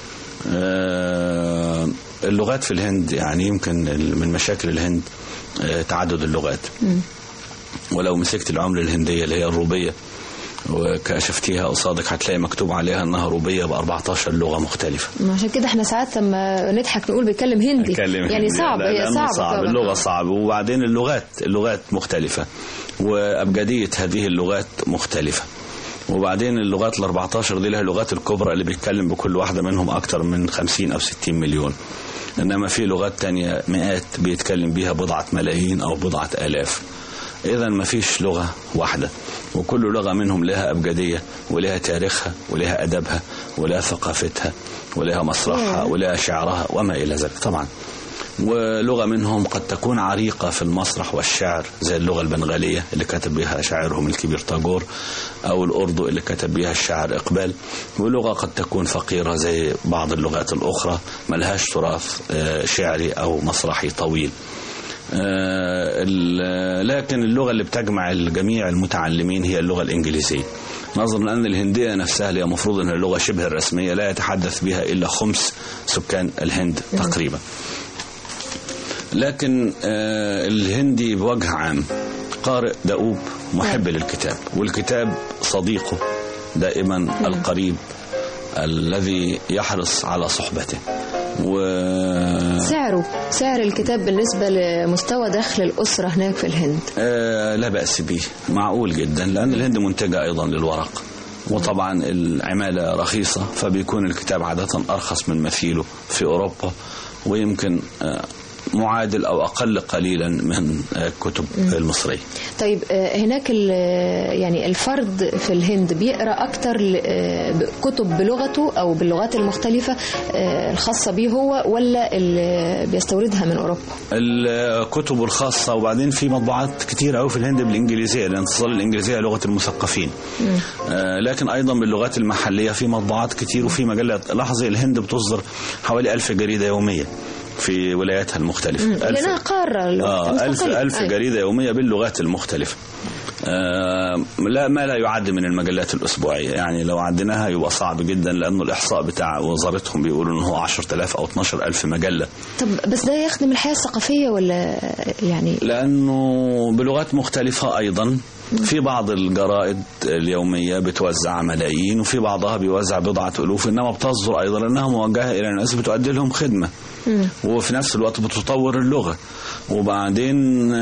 Speaker 4: اللغات في الهند يعني يمكن من مشاكل الهند تعدد اللغات، ولو مسكت العملة الهندية اللي هي الروبية وكشفتيها قصادك هتلاقي مكتوب عليها انها روبيه ب14 لغه مختلفه.
Speaker 3: عشان كده احنا ساعات لما نضحك نقول بيتكلم هندي يعني صعب. هي صعب
Speaker 4: اللغه صعبه، وبعدين اللغات مختلفه وابجديه هذه اللغات مختلفه، وبعدين اللغات ال14 دي لها اللغات الكبرى اللي بيتكلم بكل واحده منهم اكتر من 50 أو 60 مليون، انما في لغات تانية مئات بيتكلم بيها بضعة ملايين او بضعة آلاف. إذا ما فيش لغة واحدة، وكل لغة منهم لها أبجدية ولها تاريخها ولها أدبها ولها ثقافتها ولها مسرحها ولها شعرها وما إلى ذلك طبعا. ولغة منهم قد تكون عريقة في المسرح والشعر زي اللغة البنغالية اللي كتب بها شاعرهم الكبير تاغور، أو الأردو اللي كتب بها الشاعر إقبال، ولغة قد تكون فقيرة زي بعض اللغات الأخرى ملهاش تراث شعري أو مسرحي طويل. لكن اللغة اللي بتجمع الجميع المتعلمين هي اللغة الإنجليزية، نظرا أن الهندية نفسها هي مفروض أنها اللغة شبه الرسمية لا يتحدث بها إلا 5 سكان الهند تقريبا. لكن الهندي بوجه عام قارئ دؤوب محب للكتاب، والكتاب صديقه دائما القريب الذي يحرص على صحبته.
Speaker 3: سعر الكتاب بالنسبة لمستوى دخل الأسرة هناك في الهند
Speaker 4: لا بأس به، معقول جدا، لأن الهند منتجة أيضا للورق، وطبعا العمالة رخيصة، فبيكون الكتاب عادة أرخص من مثيله في أوروبا، ويمكن معادل أو أقل قليلا من الكتب المصرية.
Speaker 3: طيب هناك يعني الفرد في الهند بيقرأ أكتر كتب بلغته أو باللغات المختلفة الخاصة به هو، ولا اللي بيستوردها من أوروبا؟
Speaker 4: الكتب الخاصة، وبعدين في مطبوعات كتير أوي في الهند بالإنجليزية لأن تصل الإنجليزية لغة المثقفين، لكن أيضا باللغات المحلية في مطبوعات كتير وفي مجلات. لاحظي الهند بتصدر حوالي 1000 جريدة يومية في ولاياتها المختلفة،
Speaker 3: لأنها قارة
Speaker 4: 1000 جريدة يومية باللغات المختلفة. ما لا يعد من المجلات الأسبوعية، يعني لو عدناها يبقى صعب جدا، لأنه الإحصاء بتاع وزارتهم بيقولوا أنه هو 10,000 أو 12,000 مجلة.
Speaker 3: طب بس ده يخدم الحياة الثقافية ولا يعني؟
Speaker 4: لأنه بلغات مختلفة أيضا. في بعض الجرائد اليومية بتوزع ملايين، وفي بعضها بيوزع بضعة ألوف، إنما بتصدر أيضا لأنها موجهة إلى الناس بتؤدي لهم خدمة، وفي نفس الوقت بتطور اللغة. وبعدين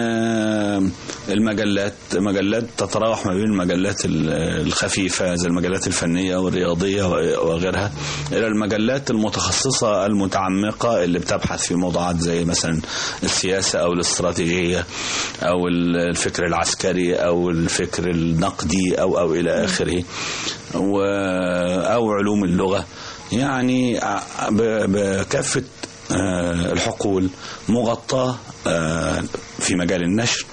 Speaker 4: المجلات تتراوح ما بين المجلات الخفيفة زي المجلات الفنية والرياضية وغيرها إلى المجلات المتخصصة المتعمقة اللي بتبحث في موضوعات زي مثلا السياسة أو الاستراتيجية أو الفكر العسكري أو الفكر النقدي أو إلى آخره، أو علوم اللغة. يعني بكافة الحقول مغطاة في مجال النشر،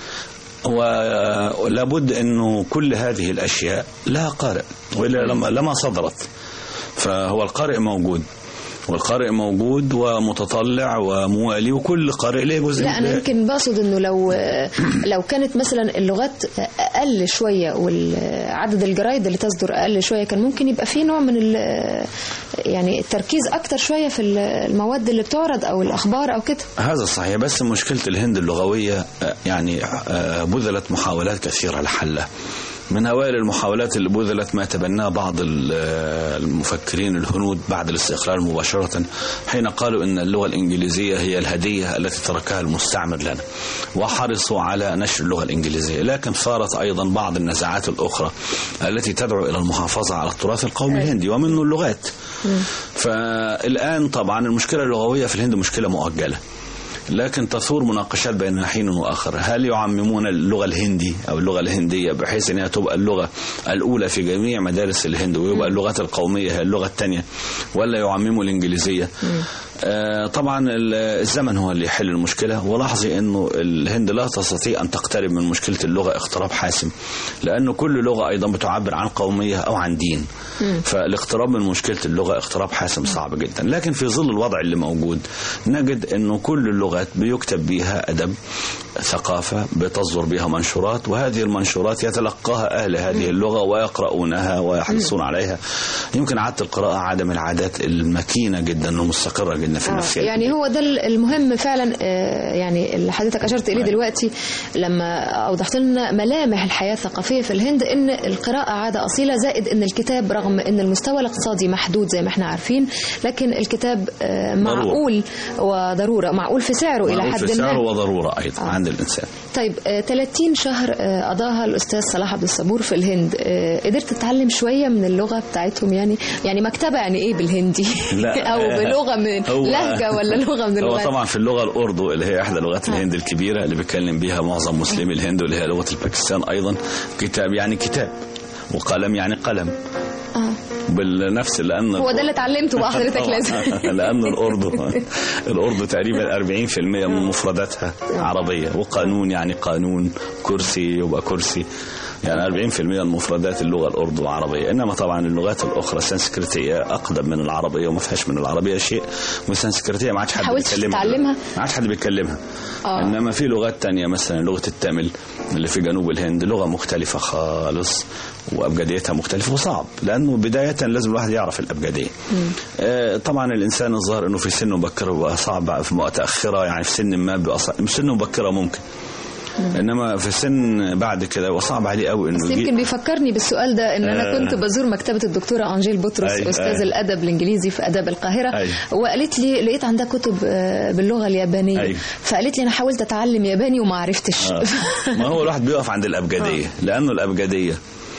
Speaker 4: ولابد أنه كل هذه الأشياء لها قارئ، وإلا لما صدرت. فهو القارئ موجود، والقارئ موجود ومتطلع وموالي، وكل قارئ له جزء.
Speaker 3: لا أنا يمكن بقصد إنه لو كانت مثلا اللغات أقل شوية والعدد الجرايد اللي تصدر أقل شوية، كان ممكن يبقى فيه نوع من يعني التركيز أكتر شوية في المواد اللي بتعرض أو الأخبار أو كده.
Speaker 4: هذا صحيح، بس مشكلة الهند اللغوية يعني بذلت محاولات كثيرة لحلها. من أوائل المحاولات اللي بذلت ما تبناه بعض المفكرين الهنود بعد الاستقلال مباشرة، حين قالوا إن اللغة الإنجليزية هي الهدية التي تركها المستعمر لنا، وحرصوا على نشر اللغة الإنجليزية. لكن صارت أيضا بعض النزاعات الأخرى التي تدعو إلى المحافظة على التراث القومي الهندي ومنه اللغات. فالآن طبعا المشكلة اللغوية في الهند مشكلة مؤجلة، لكن تثور مناقشات بين حين وآخر. هل يعممون اللغة الهندي أو اللغة الهندية بحيث أنها تبقى اللغة الأولى في جميع مدارس الهند ويبقى اللغات القومية هي اللغة الثانية، ولا يعمموا الإنجليزية؟ طبعا الزمن هو اللي يحل المشكلة. ولاحظي أنه الهند لا تستطيع أن تقترب من مشكلة اللغة اقتراب حاسم، لأنه كل لغة أيضا بتعبر عن قومية أو عن دين، فالاقتراب من مشكلة اللغة اقتراب حاسم صعب جدا. لكن في ظل الوضع اللي موجود نجد أنه كل اللغات بيكتب بها أدب، ثقافة، بتصدر بها منشورات، وهذه المنشورات يتلقاها أهل هذه اللغة ويقرؤونها ويحرصون عليها. يمكن عادة القراءة عادة من العادات المكينة جدا ومستقرة جدا في النفسية.
Speaker 3: يعني هو ده المهم فعلا، يعني اللي حضرتك أشرت إليه دلوقتي لما أوضحت لنا ملامح الحياة الثقافية في الهند، إن القراءة عادة أصيلة، زائد إن الكتاب رغم إن المستوى الاقتصادي محدود زي ما احنا عارفين، لكن الكتاب معقول وضرورة، معقول في سعره إلى حد ما،
Speaker 4: في سعره وضرورة أيضا عند الإنسان.
Speaker 3: طيب 30 شهر قضاها الأستاذ صلاح عبد الصبور في الهند، قدرت تتعلم شوية من اللغة بتاعتهم؟ يعني مكتبة يعني إيه بالهندي؟ أو بلغة من لهجة ولا لغة من اللغات؟
Speaker 4: هو طبعا في اللغة الأردو اللي هي إحدى لغات الهند الكبيرة اللي بيتكلم بيها معظم مسلمي الهند، واللي هي لغة الباكستان أيضا. كتاب يعني كتاب، وقلم يعني قلم. بالنفس، لأن
Speaker 3: هو ده اللي اتعلمته بقى حضرتك لازم
Speaker 4: لأن الأردو تقريبا 40% من مفرداتها عربية، وقانون يعني قانون، كرسي يبقى كرسي، يعني 40% من مفردات اللغة الأردو عربية. إنما طبعا اللغات الأخرى السنسكريتية أقدم من العربية وما فيهاش من العربية شيء، والسنسكريتية ما عادش حد بيتكلمها، ما عادش حد بيتكلمها. إنما في لغات تانية مثلا لغة التامل اللي في جنوب الهند، لغة مختلفة خالص وأبجديتها مختلفة، وصعب لأنه بداية لازم الواحد يعرف الأبجدية. طبعا الإنسان الظاهر أنه في سن مبكرة بقى صعب، في متأخرة يعني في سن ما بقى صعب، سن مبكرة ممكن، انما في سن بعد كده وصعب عليه قوي انه
Speaker 3: يمكن بيفكرني بالسؤال ده ان انا كنت بزور مكتبه الدكتوره انجيل بطرس استاذ الادب الانجليزي في اداب القاهره، وقالت لي لقيت عندها كتب باللغه اليابانيه، فقالت لي انا حاولت اتعلم ياباني وما عرفتش.
Speaker 4: ما هو الواحد بيقف عند الابجديه، لانه الابجديه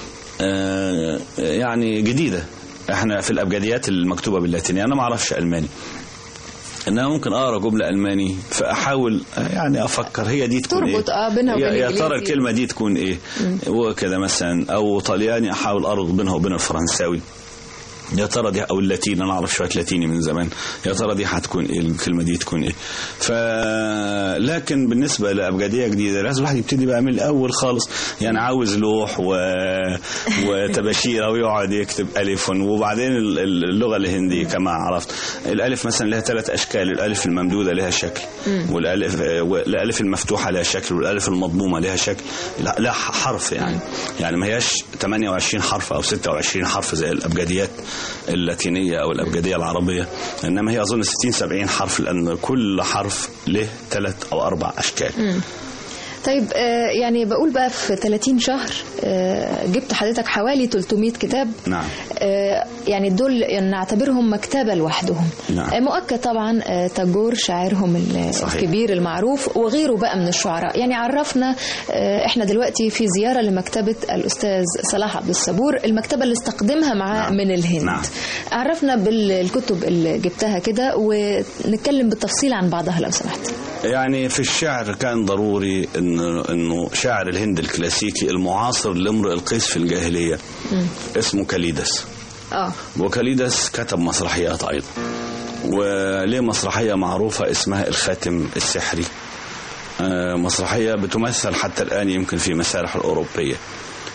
Speaker 4: يعني جديده. احنا في الابجديات المكتوبه باللاتينيه انا ما اعرفش الماني، انها ممكن اقرا جمله الماني فاحاول يعني افكر هي دي تكون
Speaker 3: تربط
Speaker 4: ايه،
Speaker 3: بينها وبين
Speaker 4: يا ترى الكلمه دي تكون ايه، وكذا مثلا. او طلياني احاول اربط بينها وبين الفرنساوي، يا ترى دي، او اللاتيني انا اعرف شويه لاتيني من زمان، يا ترى دي هتكون ايه، الكلمه دي تكون ايه. لكن بالنسبه لابجديه جديده لازم الواحد يبتدي بقى من الاول خالص، يعني عاوز لوح وتباشيره ويقعد يكتب الف، وبعدين اللغه الهنديه كما عرفت الالف مثلا لها 3 اشكال، الالف الممدوده لها شكل، والالف المفتوحه لها شكل، والالف المضمومه لها شكل، لا حرف يعني ما هياش 28 حرف او 26 حرف زي الابجديات اللاتينية أو الأبجدية العربية، إنما هي أظن 60-70 حرف، لأن كل حرف له 3 أو 4 أشكال.
Speaker 3: طيب يعني بقول بقى في 30 شهر جبت حضرتك حوالي 300 كتاب.
Speaker 4: نعم.
Speaker 3: يعني دول يعني نعتبرهم مكتبة لوحدهم.
Speaker 4: نعم.
Speaker 3: مؤكد طبعا تاجور شاعرهم الكبير المعروف وغيره بقى من الشعراء. يعني عرفنا احنا دلوقتي في زيارة لمكتبة الأستاذ صلاح عبد الصبور، المكتبة اللي استخدمها معاه من الهند.
Speaker 4: نعم.
Speaker 3: عرفنا بالكتب اللي جبتها كده، ونتكلم بالتفصيل عن بعضها لو سمحت.
Speaker 4: يعني في الشعر كان ضروري انه شاعر الهند الكلاسيكي المعاصر لامرئ القيس في الجاهلية اسمه كاليداس. وكاليداس كتب مسرحيات ايضا، وليه مسرحية معروفة اسمها الخاتم السحري، مسرحية بتمثل حتى الآن يمكن في مسارح الأوروبية.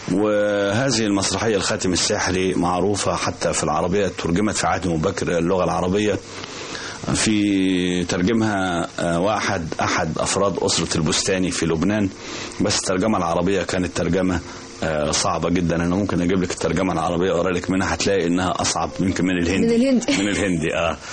Speaker 4: وهذه المسرحية الخاتم السحري معروفة حتى في العربية، ترجمت في عهد مبكر اللغة العربية، في ترجمها أحد أفراد أسرة البستاني في لبنان، بس الترجمة العربية كانت ترجمة صعبة جدا. أنا ممكن أجيب لك الترجمة العربية وأقرأ لك منها، هتلاقي إنها أصعب يمكن من الهندي. من الهندي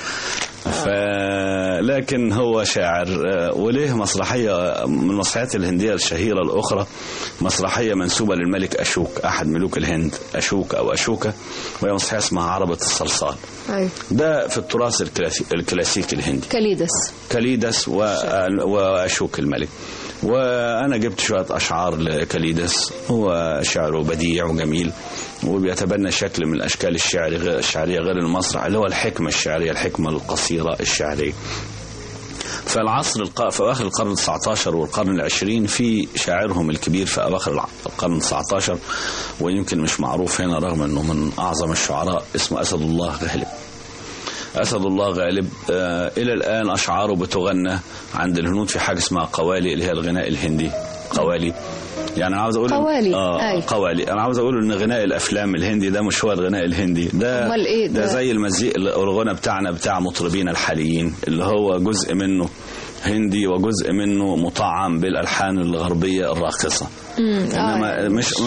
Speaker 4: لكن هو شاعر. وليه مسرحية من المسرحيات الهندية الشهيرة الأخرى، مسرحية منسوبة للملك أشوك، أحد ملوك الهند، أشوك أو أشوكة، وهي مسرحية اسمها عربة الصلصال. ده في التراث الكلاسيكي الهندي، كاليداس وأشوك الملك. وأنا جبت شوية أشعار لكاليداس، هو شعره بديع وجميل، وبيتبنى شكل من الأشكال الشعرية غير المسرح، اللي هو الحكمة الشعرية، الحكمة القصيرة الشعرية. فالعصر في أواخر القرن 19 والقرن 20 في شاعرهم الكبير في أواخر القرن 19 ويمكن مش معروف هنا رغم أنه من أعظم الشعراء، اسمه أسد الله غالب. أسد الله غالب إلى الآن أشعاره بتغنى عند الهنود في حاجة اسمها قوالي، اللي هي الغناء الهندي. قوالي يعني أنا عاوز أقول قوالي أنا عاوز أقول إن غناء الأفلام الهندي ده مش هو الغناء الهندي ده. إيه ده زي المزيق الغنى بتاعنا بتاع مطربين الحاليين، اللي هو جزء منه هندي وجزء منه مطعم بالألحان الغربية الراقصة. إنما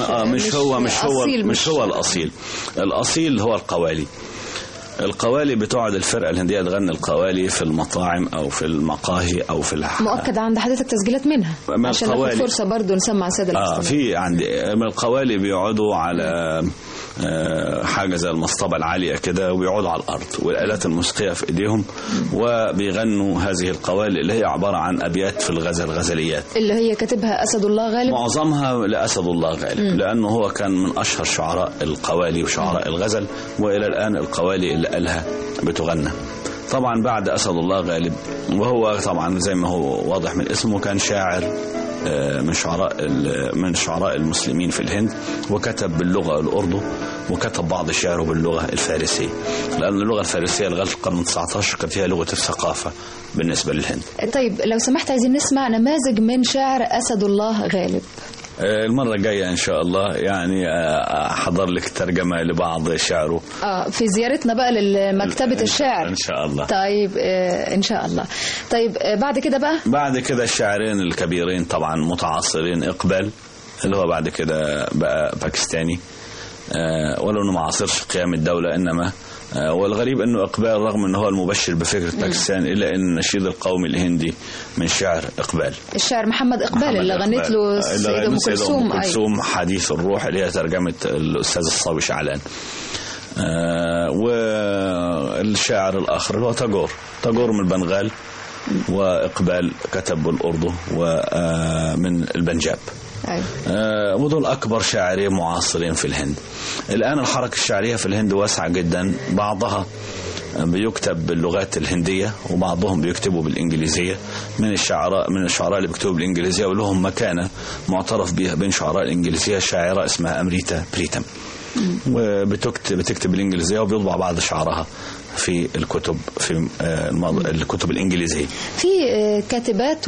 Speaker 4: مش هو الأصيل. الأصيل هو القوالي. القوالي بتقعد الفرقة الهندية تغني القوالي في المطاعم أو في المقاهي أو في
Speaker 3: مؤكد عند حضرتك تسجيلات منها عشان ناخد فرصة برضو نسمع السادة المستمعين.
Speaker 4: في عندي من القوالي بيقعدوا على حاجة زي المصطبة العالية كده، وبيقعدوا على الأرض والآلات الموسيقية في إيديهم، وبيغنوا هذه القوالي اللي هي عبارة عن أبيات في الغزليات
Speaker 3: اللي هي كاتبها أسد الله غالب.
Speaker 4: معظمها لأسد الله غالب لأنه هو كان من أشهر شعراء القوالي وشعراء الغزل، وإلى الآن القوالي اللي قالها بتغنى. طبعا بعد أسد الله غالب، وهو طبعا زي ما هو واضح من اسمه كان شاعر من شعراء المسلمين في الهند، وكتب باللغة الأردو، وكتب بعض شعره باللغة الفارسية، لأن اللغة الفارسية لغاية القرن 19 كانت هي لغة الثقافة بالنسبة للهند.
Speaker 3: طيب لو سمحت عايزين نسمع نماذج من شعر أسد الله غالب.
Speaker 4: المرة الجاية إن شاء الله يعني أحضر لك ترجمة لبعض شعره
Speaker 3: في زيارتنا بقى لمكتبة الشعر
Speaker 4: إن شاء الله.
Speaker 3: طيب إن شاء الله. طيب بعد كده
Speaker 4: الشاعرين الكبيرين طبعا متعاصرين، إقبال اللي هو بعد كده بقى باكستاني، ولو إنه ما عاصرش قيام الدولة، إنما والغريب انه اقبال رغم انه هو المبشر بفكره باكستان، الا ان النشيد القومي الهندي من شعر اقبال،
Speaker 3: الشاعر محمد اقبال اللي غنت له السيده ام كلثوم
Speaker 4: حديث الروح، اللي هي ترجمه الاستاذ الصاوي شعلان. والشاعر الاخر اللي هو تاجور من البنغال، واقبال كتب بالاردو ومن البنجاب. ودول أكبر شاعرين معاصرين في الهند. الآن الحركة الشعرية في الهند واسعة جدا، بعضها بيكتب باللغات الهندية وبعضهم بيكتبوا بالإنجليزية. من الشعراء اللي بيكتبوا بالإنجليزية ولهم مكانة معترف بها بين شعراء الإنجليزية شاعرة اسمها أمريتا بريتم، وبتكتب بالإنجليزية وبيطبع بعض شعرها في الكتب الإنجليزية.
Speaker 3: في كاتبات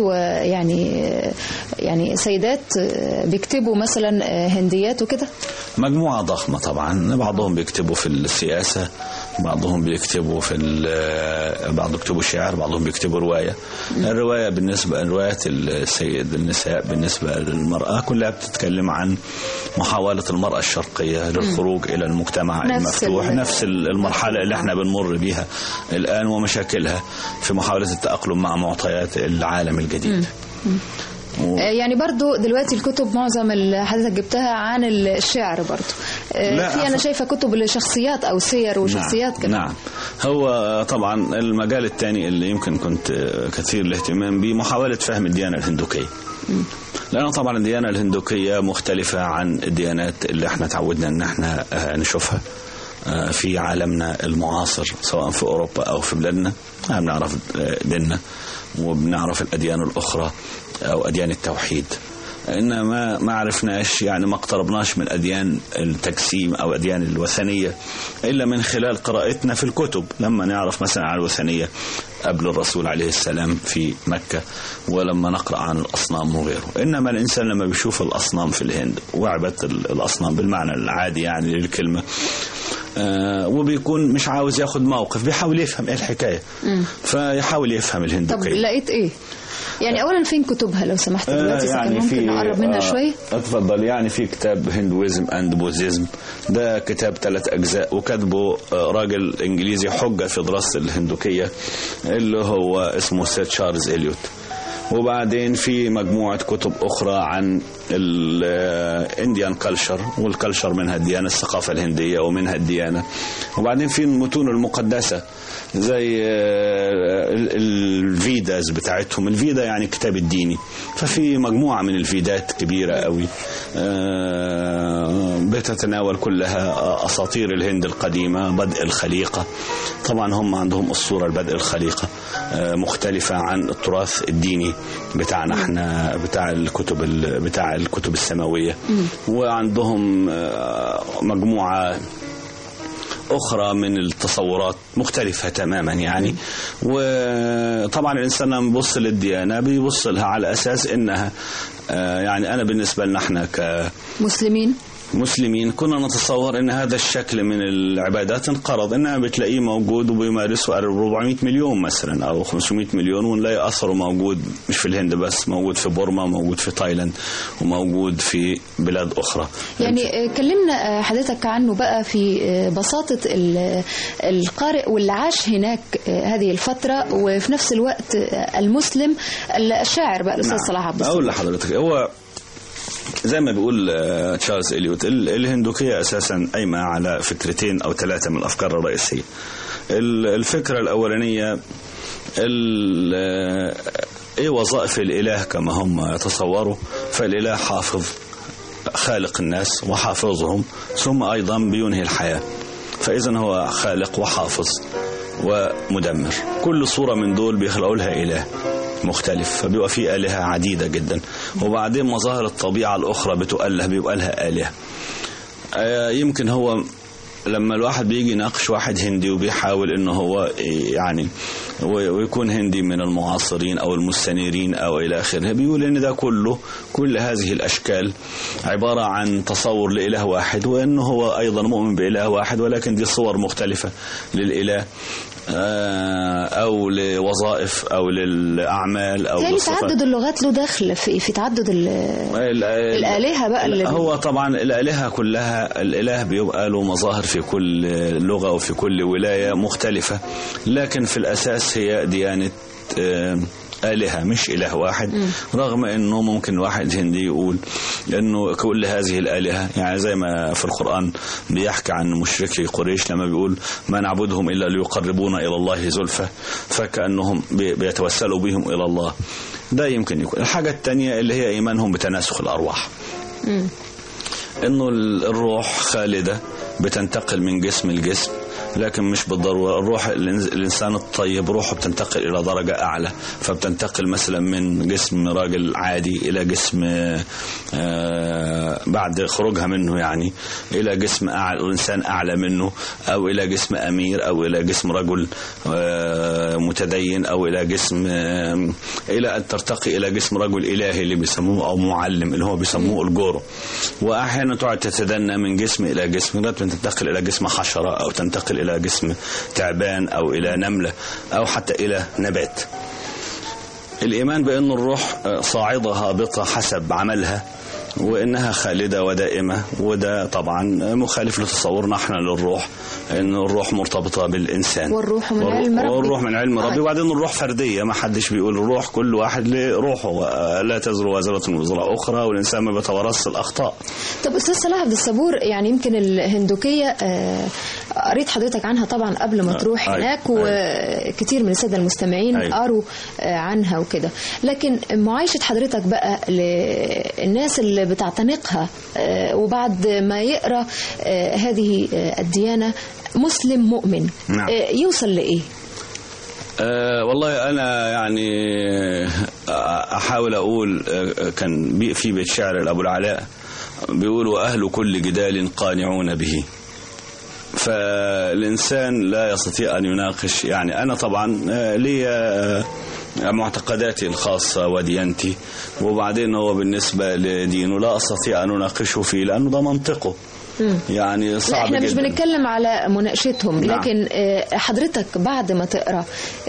Speaker 3: يعني سيدات بيكتبوا مثلا هنديات وكده،
Speaker 4: مجموعة ضخمة طبعا. بعضهم بيكتبوا في السياسة، بعضهم بيكتبوا بعضهم بيكتبوا شعر، بعضهم بيكتبوا رواية. الرواية بالنسبة روايات النساء بالنسبة للمرأة كلها بتتكلم عن محاولة المرأة الشرقية للخروج إلى المجتمع المفتوح، نفس المرحلة اللي احنا بنمر بيها الآن ومشاكلها في محاولة التأقلم مع معطيات العالم الجديد.
Speaker 3: يعني برضو دلوقتي الكتب معظم اللي حضرتك جبتها عن الشعر برضو في أنا شايفة كتب لشخصيات أو سير وشخصيات كده.
Speaker 4: نعم. هو طبعا المجال الثاني اللي يمكن كنت كثير الاهتمام به محاولة فهم الديانة الهندوكية، لأن طبعا الديانة الهندوكية مختلفة عن الديانات اللي احنا تعودنا ان احنا نشوفها في عالمنا المعاصر، سواء في أوروبا أو في بلادنا. بنعرف ديننا وبنعرف الأديان الأخرى أو أديان التوحيد، إنما ما عرفناش يعني ما اقتربناش من أديان التجسيم أو أديان الوثنية إلا من خلال قراءتنا في الكتب. لما نعرف مثلا عن الوثنية قبل الرسول عليه السلام في مكة، ولما نقرأ عن الأصنام وغيره. إنما الإنسان لما بيشوف الأصنام في الهند وعبادة الأصنام بالمعنى العادي يعني للكلمة، وبيكون مش عاوز ياخد موقف، بيحاول يفهم ايه الحكاية، فيحاول يفهم الهندوكية.
Speaker 3: طب لقيت ايه؟ يعني اولا فين كتبها لو سمحت دلوقتي؟
Speaker 4: يعني
Speaker 3: ممكن نقرب منها شويه؟
Speaker 4: اتفضل. يعني في كتاب هندويزم اند بوذيزم، ده كتاب 3 أجزاء وكاتبه راجل انجليزي حجة في دراسة الهندوكية اللي هو اسمه سير تشارلز إليوت. وبعدين في مجموعة كتب أخرى عن الانديان كلتشر، والكلتشر منها الديانة، الثقافة الهندية ومنها الديانة. وبعدين في المتون المقدسة زي الفيداز بتاعتهم، الفيدا يعني كتاب الديني، ففي مجموعة من الفيدات كبيرة قوي بتتناول كلها أساطير الهند القديمة، بدء الخليقة. طبعا هم عندهم الصورة البدء الخليقة مختلفة عن التراث الديني بتاعنا احنا، بتاع الكتب السماوية. وعندهم مجموعة أخرى من التصورات مختلفة تماما يعني. وطبعا الإنسان لما بيبص للديانة بيبص لها على أساس إنها يعني أنا بالنسبة لنا احنا كمسلمين كنا نتصور ان هذا الشكل من العبادات انقرض، انها بتلاقيه موجود وبيمارسه 400 مليون مثلا او 500 مليون، ونلاقي اثره موجود مش في الهند بس، موجود في بورما، موجود في تايلاند، وموجود في بلاد اخرى.
Speaker 3: يعني كلمنا حضرتك عنه بقى في بساطة القارئ واللي عاش هناك هذه الفترة، وفي نفس الوقت المسلم الشاعر بقى الأستاذ صلاح عبد الصبور.
Speaker 4: اقول لحضرتك، هو زي ما بيقول تشارلز إليوت، الهندوكية أساسا قايمة على فكرتين أو 3 من الأفكار الرئيسية. الفكرة الأولانية إيه وظائف الإله كما هم يتصوروا، فالإله حافظ، خالق الناس وحافظهم، ثم أيضا بينهي الحياة، فإذا هو خالق وحافظ ومدمر. كل صورة من دول بيخلقوا لها إله مختلف، فبيبقى فيه آلهة عديدة جدا. وبعدين مظاهر الطبيعة الأخرى بتؤله بيبقى لها آلهة. يمكن هو لما الواحد بيجي يناقش واحد هندي وبيحاول انه هو يعني ويكون هندي من المعاصرين او المستنيرين او الى اخره، بيقول ان ده كل هذه الاشكال عبارة عن تصور لإله واحد، وانه هو ايضا مؤمن بإله واحد، ولكن دي صور مختلفة للإله او لوظائف او للاعمال او
Speaker 3: للصفات. تعدد اللغات له دخل في تعدد الآلهة بقى
Speaker 4: هو طبعا الآلهة كلها، الإله بيبقى له مظاهر في كل لغة وفي كل ولاية مختلفة، لكن في الأساس هي ديانة آلهة مش إله واحد. رغم أنه ممكن واحد هندي يقول أنه كل هذه الآلهة، يعني زي ما في القرآن بيحكي عن مشركي قريش لما بيقول ما نعبدهم إلا ليقربونا إلى الله زلفى، فكأنهم بيتوسلوا بهم إلى الله. ده يمكن يكون. الحاجة الثانية اللي هي إيمانهم بتناسخ الأرواح، أنه الروح خالدة بتنتقل من جسم لجسم، لكن مش بالضرورة. الروح الإنسان الطيب روحه بتنتقل إلى درجة أعلى، فبتنتقل مثلا من جسم راجل عادي إلى جسم بعد خروجها منه يعني إلى جسم إنسان أعلى منه، أو إلى جسم أمير، أو إلى جسم رجل متدين، أو إلى جسم إلى أن ترتقي إلى جسم رجل إلهي اللي بيسموه أو معلم اللي هو بيسموه الجورو. وأحيانا تقعد تتدنى من جسم إلى جسم، لغاية ما تنتقل إلى جسم حشرة، أو تنتقل إلى جسم تعبان، أو إلى نملة، أو حتى إلى نبات. الإيمان بأن الروح صاعدة هابطة حسب عملها، وإنها خالدة ودائمة، وده طبعا مخالف لتصورنا احنا للروح، إن الروح مرتبطة بالإنسان،
Speaker 3: والروح من علم ربي،
Speaker 4: والروح من علم ربي. وبعدين الروح فردية، ما حدش بيقول الروح، كل واحد له روحه، لا تزر وازرة وزر أخرى، والإنسان ما بيتورث الأخطاء.
Speaker 3: طب أستاذ صلاح عبد الصبور، يعني يمكن الهندوكية قريت حضرتك عنها طبعا قبل ما تروح هناك، وكتير من السادة المستمعين قروا عنها وكده، لكن معايشة حضرتك بقى للناس اللي بتعتنقها وبعد ما يقرأ هذه الديانة مسلم مؤمن، نعم. يوصل لإيه؟
Speaker 4: والله أنا يعني أحاول أقول، كان في بيت شعر لأبو العلاء بيقول: وأهل كل جدال قانعون به، فالإنسان لا يستطيع أن يناقش. يعني أنا طبعا لي معتقداتي الخاصة وديانتي، وبعدين هو بالنسبة لدينه لا أستطيع أن أناقشه فيه لأنه ده منطقه. يعني صعب.
Speaker 3: احنا مش
Speaker 4: جدا.
Speaker 3: بنتكلم على مناقشتهم.
Speaker 4: نعم.
Speaker 3: لكن حضرتك بعد ما تقرأ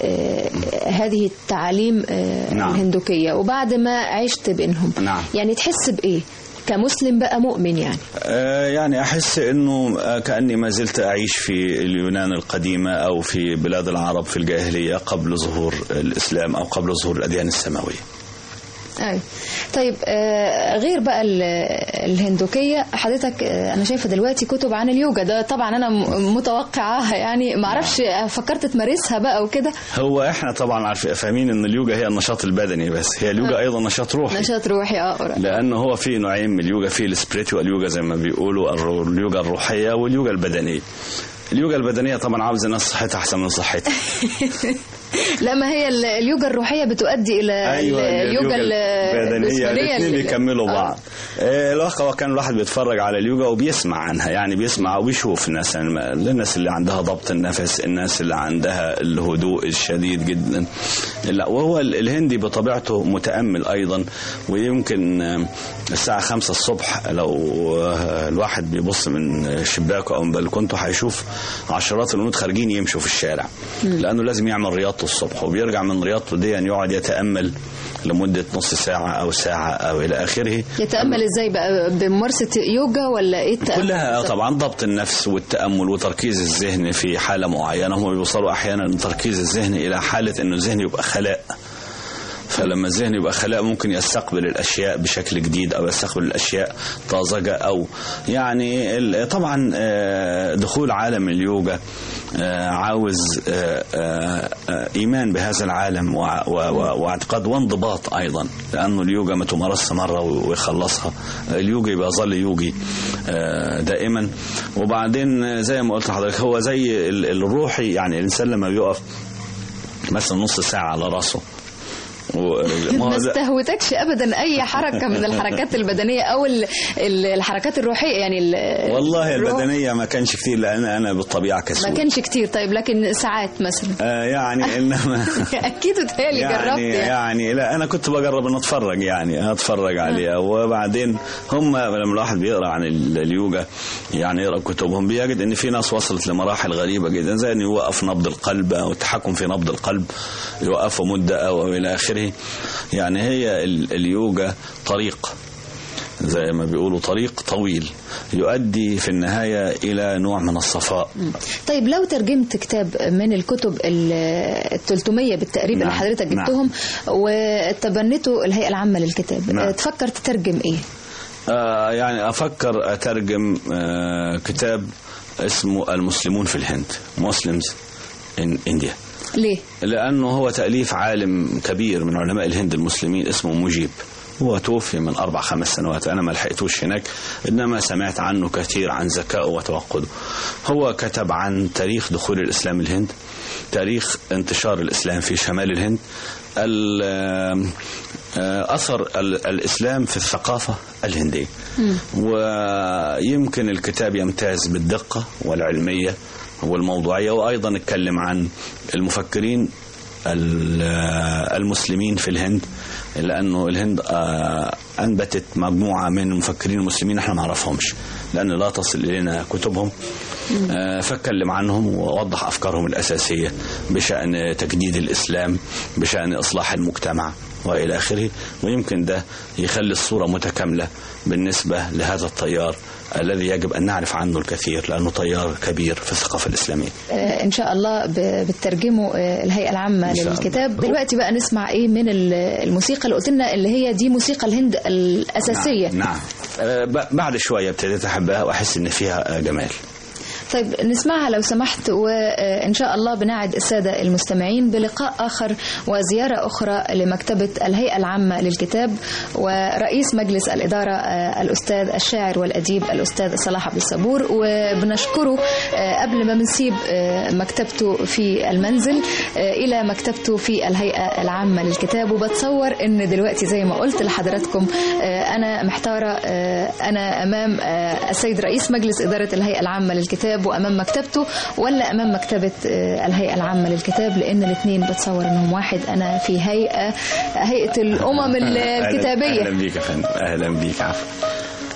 Speaker 3: هذه التعاليم
Speaker 4: نعم.
Speaker 3: الهندوكية وبعد ما عشت بينهم،
Speaker 4: نعم.
Speaker 3: يعني تحس بإيه كمسلم بقى مؤمن؟ يعني
Speaker 4: يعني أحس أنه كأني ما زلت أعيش في اليونان القديمة أو في بلاد العرب في الجاهلية قبل ظهور الإسلام أو قبل ظهور الأديان السماوية.
Speaker 3: أي. طيب غير بقى الهندوكية، حضرتك أنا شايفة دلوقتي كتب عن اليوجا. ده طبعا أنا متوقعها، يعني معرفش فكرت تمارسها بقى وكده.
Speaker 4: هو إحنا طبعا فاهمين أن اليوجا هي النشاط البدني، بس هي اليوجا أيضا نشاط روحي.
Speaker 3: نشاط روحي
Speaker 4: لأنه هو في نوعين من اليوجا، في السبريتوال يوجا زي ما بيقولوا، اليوجا الروحية واليوجا البدنية. اليوجا البدنية طبعا عاوزة ناس صحتها أحسن من صحتها.
Speaker 3: لا، ما هي اليوجا الروحية بتؤدي إلى
Speaker 4: أيوة
Speaker 3: اليوجا
Speaker 4: البدنية. الاثنين بيكملوا بعض. الواقع كان الواحد بيتفرج على اليوجا وبيسمع عنها، يعني بيسمع وبيشوف الناس، يعني الناس اللي عندها ضبط النفس، الناس اللي عندها الهدوء الشديد جدا. لا، وهو الهندي بطبيعته متأمل أيضا. ويمكن الساعة 5 الصبح لو الواحد بيبص من شباكه أو من بلكونته هيشوف عشرات الهنود خارجين يمشوا في الشارع، لأنه لازم يعمل رياضته الصبح، وبيرجع من رياضته دي يعني يقعد يتأمل لمدة نص ساعة أو ساعة أو إلى آخره.
Speaker 3: يتأمل إزاي بقى؟ بممارسة يوجا ولا إيه التأمل؟
Speaker 4: كلها طبعا ضبط النفس والتأمل وتركيز الذهن في حالة معينة. هم بيوصلوا أحيانا تركيز الذهن إلى حالة إنه الذهن يبقى خلاء. فلما الذهن يبقى خلاء ممكن يستقبل الأشياء بشكل جديد أو يستقبل الأشياء طازجة. أو يعني طبعا دخول عالم اليوجا عاوز إيمان بهذا العالم واعتقاد وانضباط أيضا، لأنه اليوجا ما تمارس مرة ويخلصها. اليوجا يبقى ظل يوجي دائما. وبعدين زي ما قلت لحضرتك هو زي الروحي، يعني الإنسان لما بيقف مثلا نص ساعة على رأسه
Speaker 3: ما استهوتكش ابدا اي حركه من الحركات البدنيه او الحركات الروحيه؟ يعني
Speaker 4: والله البدنيه ما كانش كتير، لان انا بالطبيعه كسول.
Speaker 3: ما كانش كتير. طيب لكن ساعات مثلا
Speaker 4: يعني انما
Speaker 3: اكيد تهيألي جربت
Speaker 4: يعني لا، انا كنت بجرب ان اتفرج عليها. وبعدين هم لما الواحد بيقرا عن اليوجا، يعني يقرا كتبهم، بيجد ان في ناس وصلت لمراحل غريبه جدا، زي ان يوقف نبض القلب او التحكم في نبض القلب، يوقفه مده او الى اخره. يعني هي اليوجا طريق، زي ما بيقولوا طريق طويل يؤدي في النهاية إلى نوع من الصفاء.
Speaker 3: طيب لو ترجمت كتاب من الكتب 300 بالتقريب اللي حضرتك جبتهم وتبنته الهيئة العامة للكتاب، تفكر تترجم إيه؟
Speaker 4: يعني أفكر أترجم كتاب اسمه المسلمون في الهند، Muslims in India.
Speaker 3: ليه؟
Speaker 4: لأنه هو تأليف عالم كبير من علماء الهند المسلمين اسمه مجيب. هو توفي من 4-5 سنوات، أنا ما لحقتوش هناك، إنما سمعت عنه كثير، عن ذكائه وتوقده. هو كتب عن تاريخ دخول الإسلام الهند، تاريخ انتشار الإسلام في شمال الهند، أثر الإسلام في الثقافة الهندية. ويمكن الكتاب يمتاز بالدقة والعلمية والموضوعية. وأيضا اتكلم عن المفكرين المسلمين في الهند، لأنه الهند أنبتت مجموعة من المفكرين المسلمين احنا ما نعرفهمش لأن لا تصل إلينا كتبهم. فاتكلم عنهم ووضح أفكارهم الأساسية بشأن تجديد الإسلام، بشأن إصلاح المجتمع وإلى آخره. ويمكن ده يخلي الصورة متكاملة بالنسبة لهذا التيار الذي يجب أن نعرف عنه الكثير، لأنه تيار كبير في الثقافة الإسلامية.
Speaker 3: إن شاء الله بترجمه الهيئة العامة للكتاب. دلوقتي بقى نسمع إيه من الموسيقى اللي قلت لنا اللي هي دي موسيقى الهند الأساسية؟
Speaker 4: نعم. بعد شوية ابتديت أحبها وأحس إن فيها جمال.
Speaker 3: طيب نسمعها لو سمحت، وإن شاء الله بنعد السادة المستمعين بلقاء آخر وزيارة أخرى لمكتبة الهيئة العامة للكتاب ورئيس مجلس الإدارة الأستاذ الشاعر والأديب الأستاذ صلاح عبد الصبور. وبنشكره قبل ما بنسيب مكتبته في المنزل إلى مكتبته في الهيئة العامة للكتاب. وبتصور إن دلوقتي زي ما قلت لحضراتكم أنا محتارة، أنا أمام السيد رئيس مجلس إدارة الهيئة العامة للكتاب الكتاب وأمام مكتبته، ولا أمام مكتبة الهيئة العامة للكتاب؟ لأن الاثنين بتصور أنهم واحد. أنا في هيئة الأمم الكتابية.
Speaker 4: أهلا بيك يا فندم. أهلا بيك. عفوا.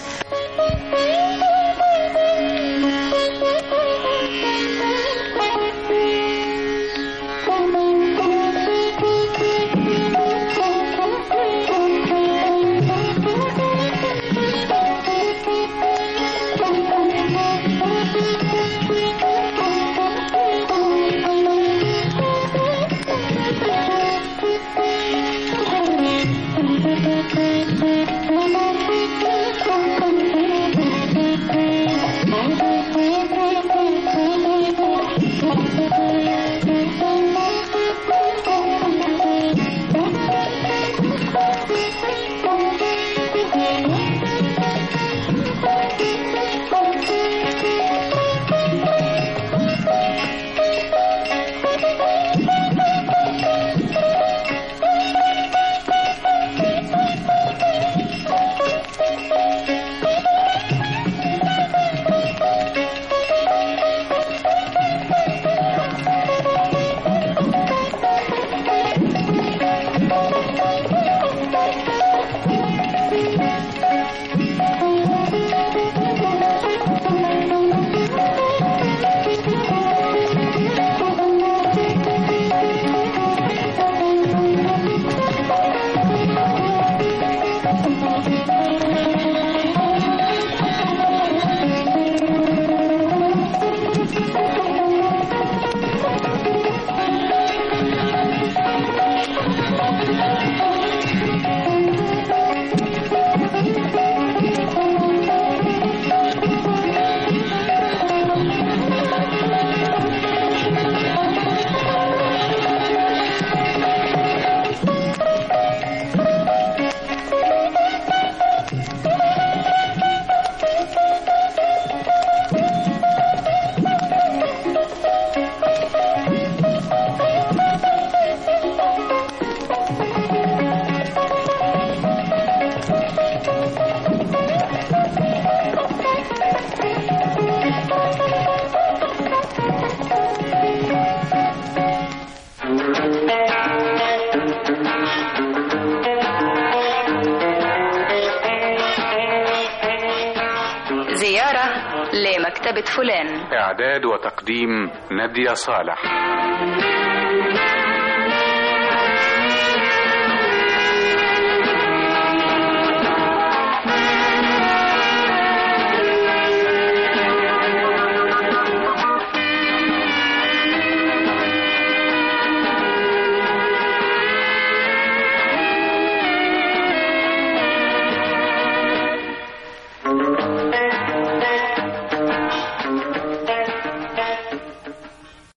Speaker 2: زيارة لمكتبة فلان.
Speaker 1: إعداد وتقديم نادية صالح.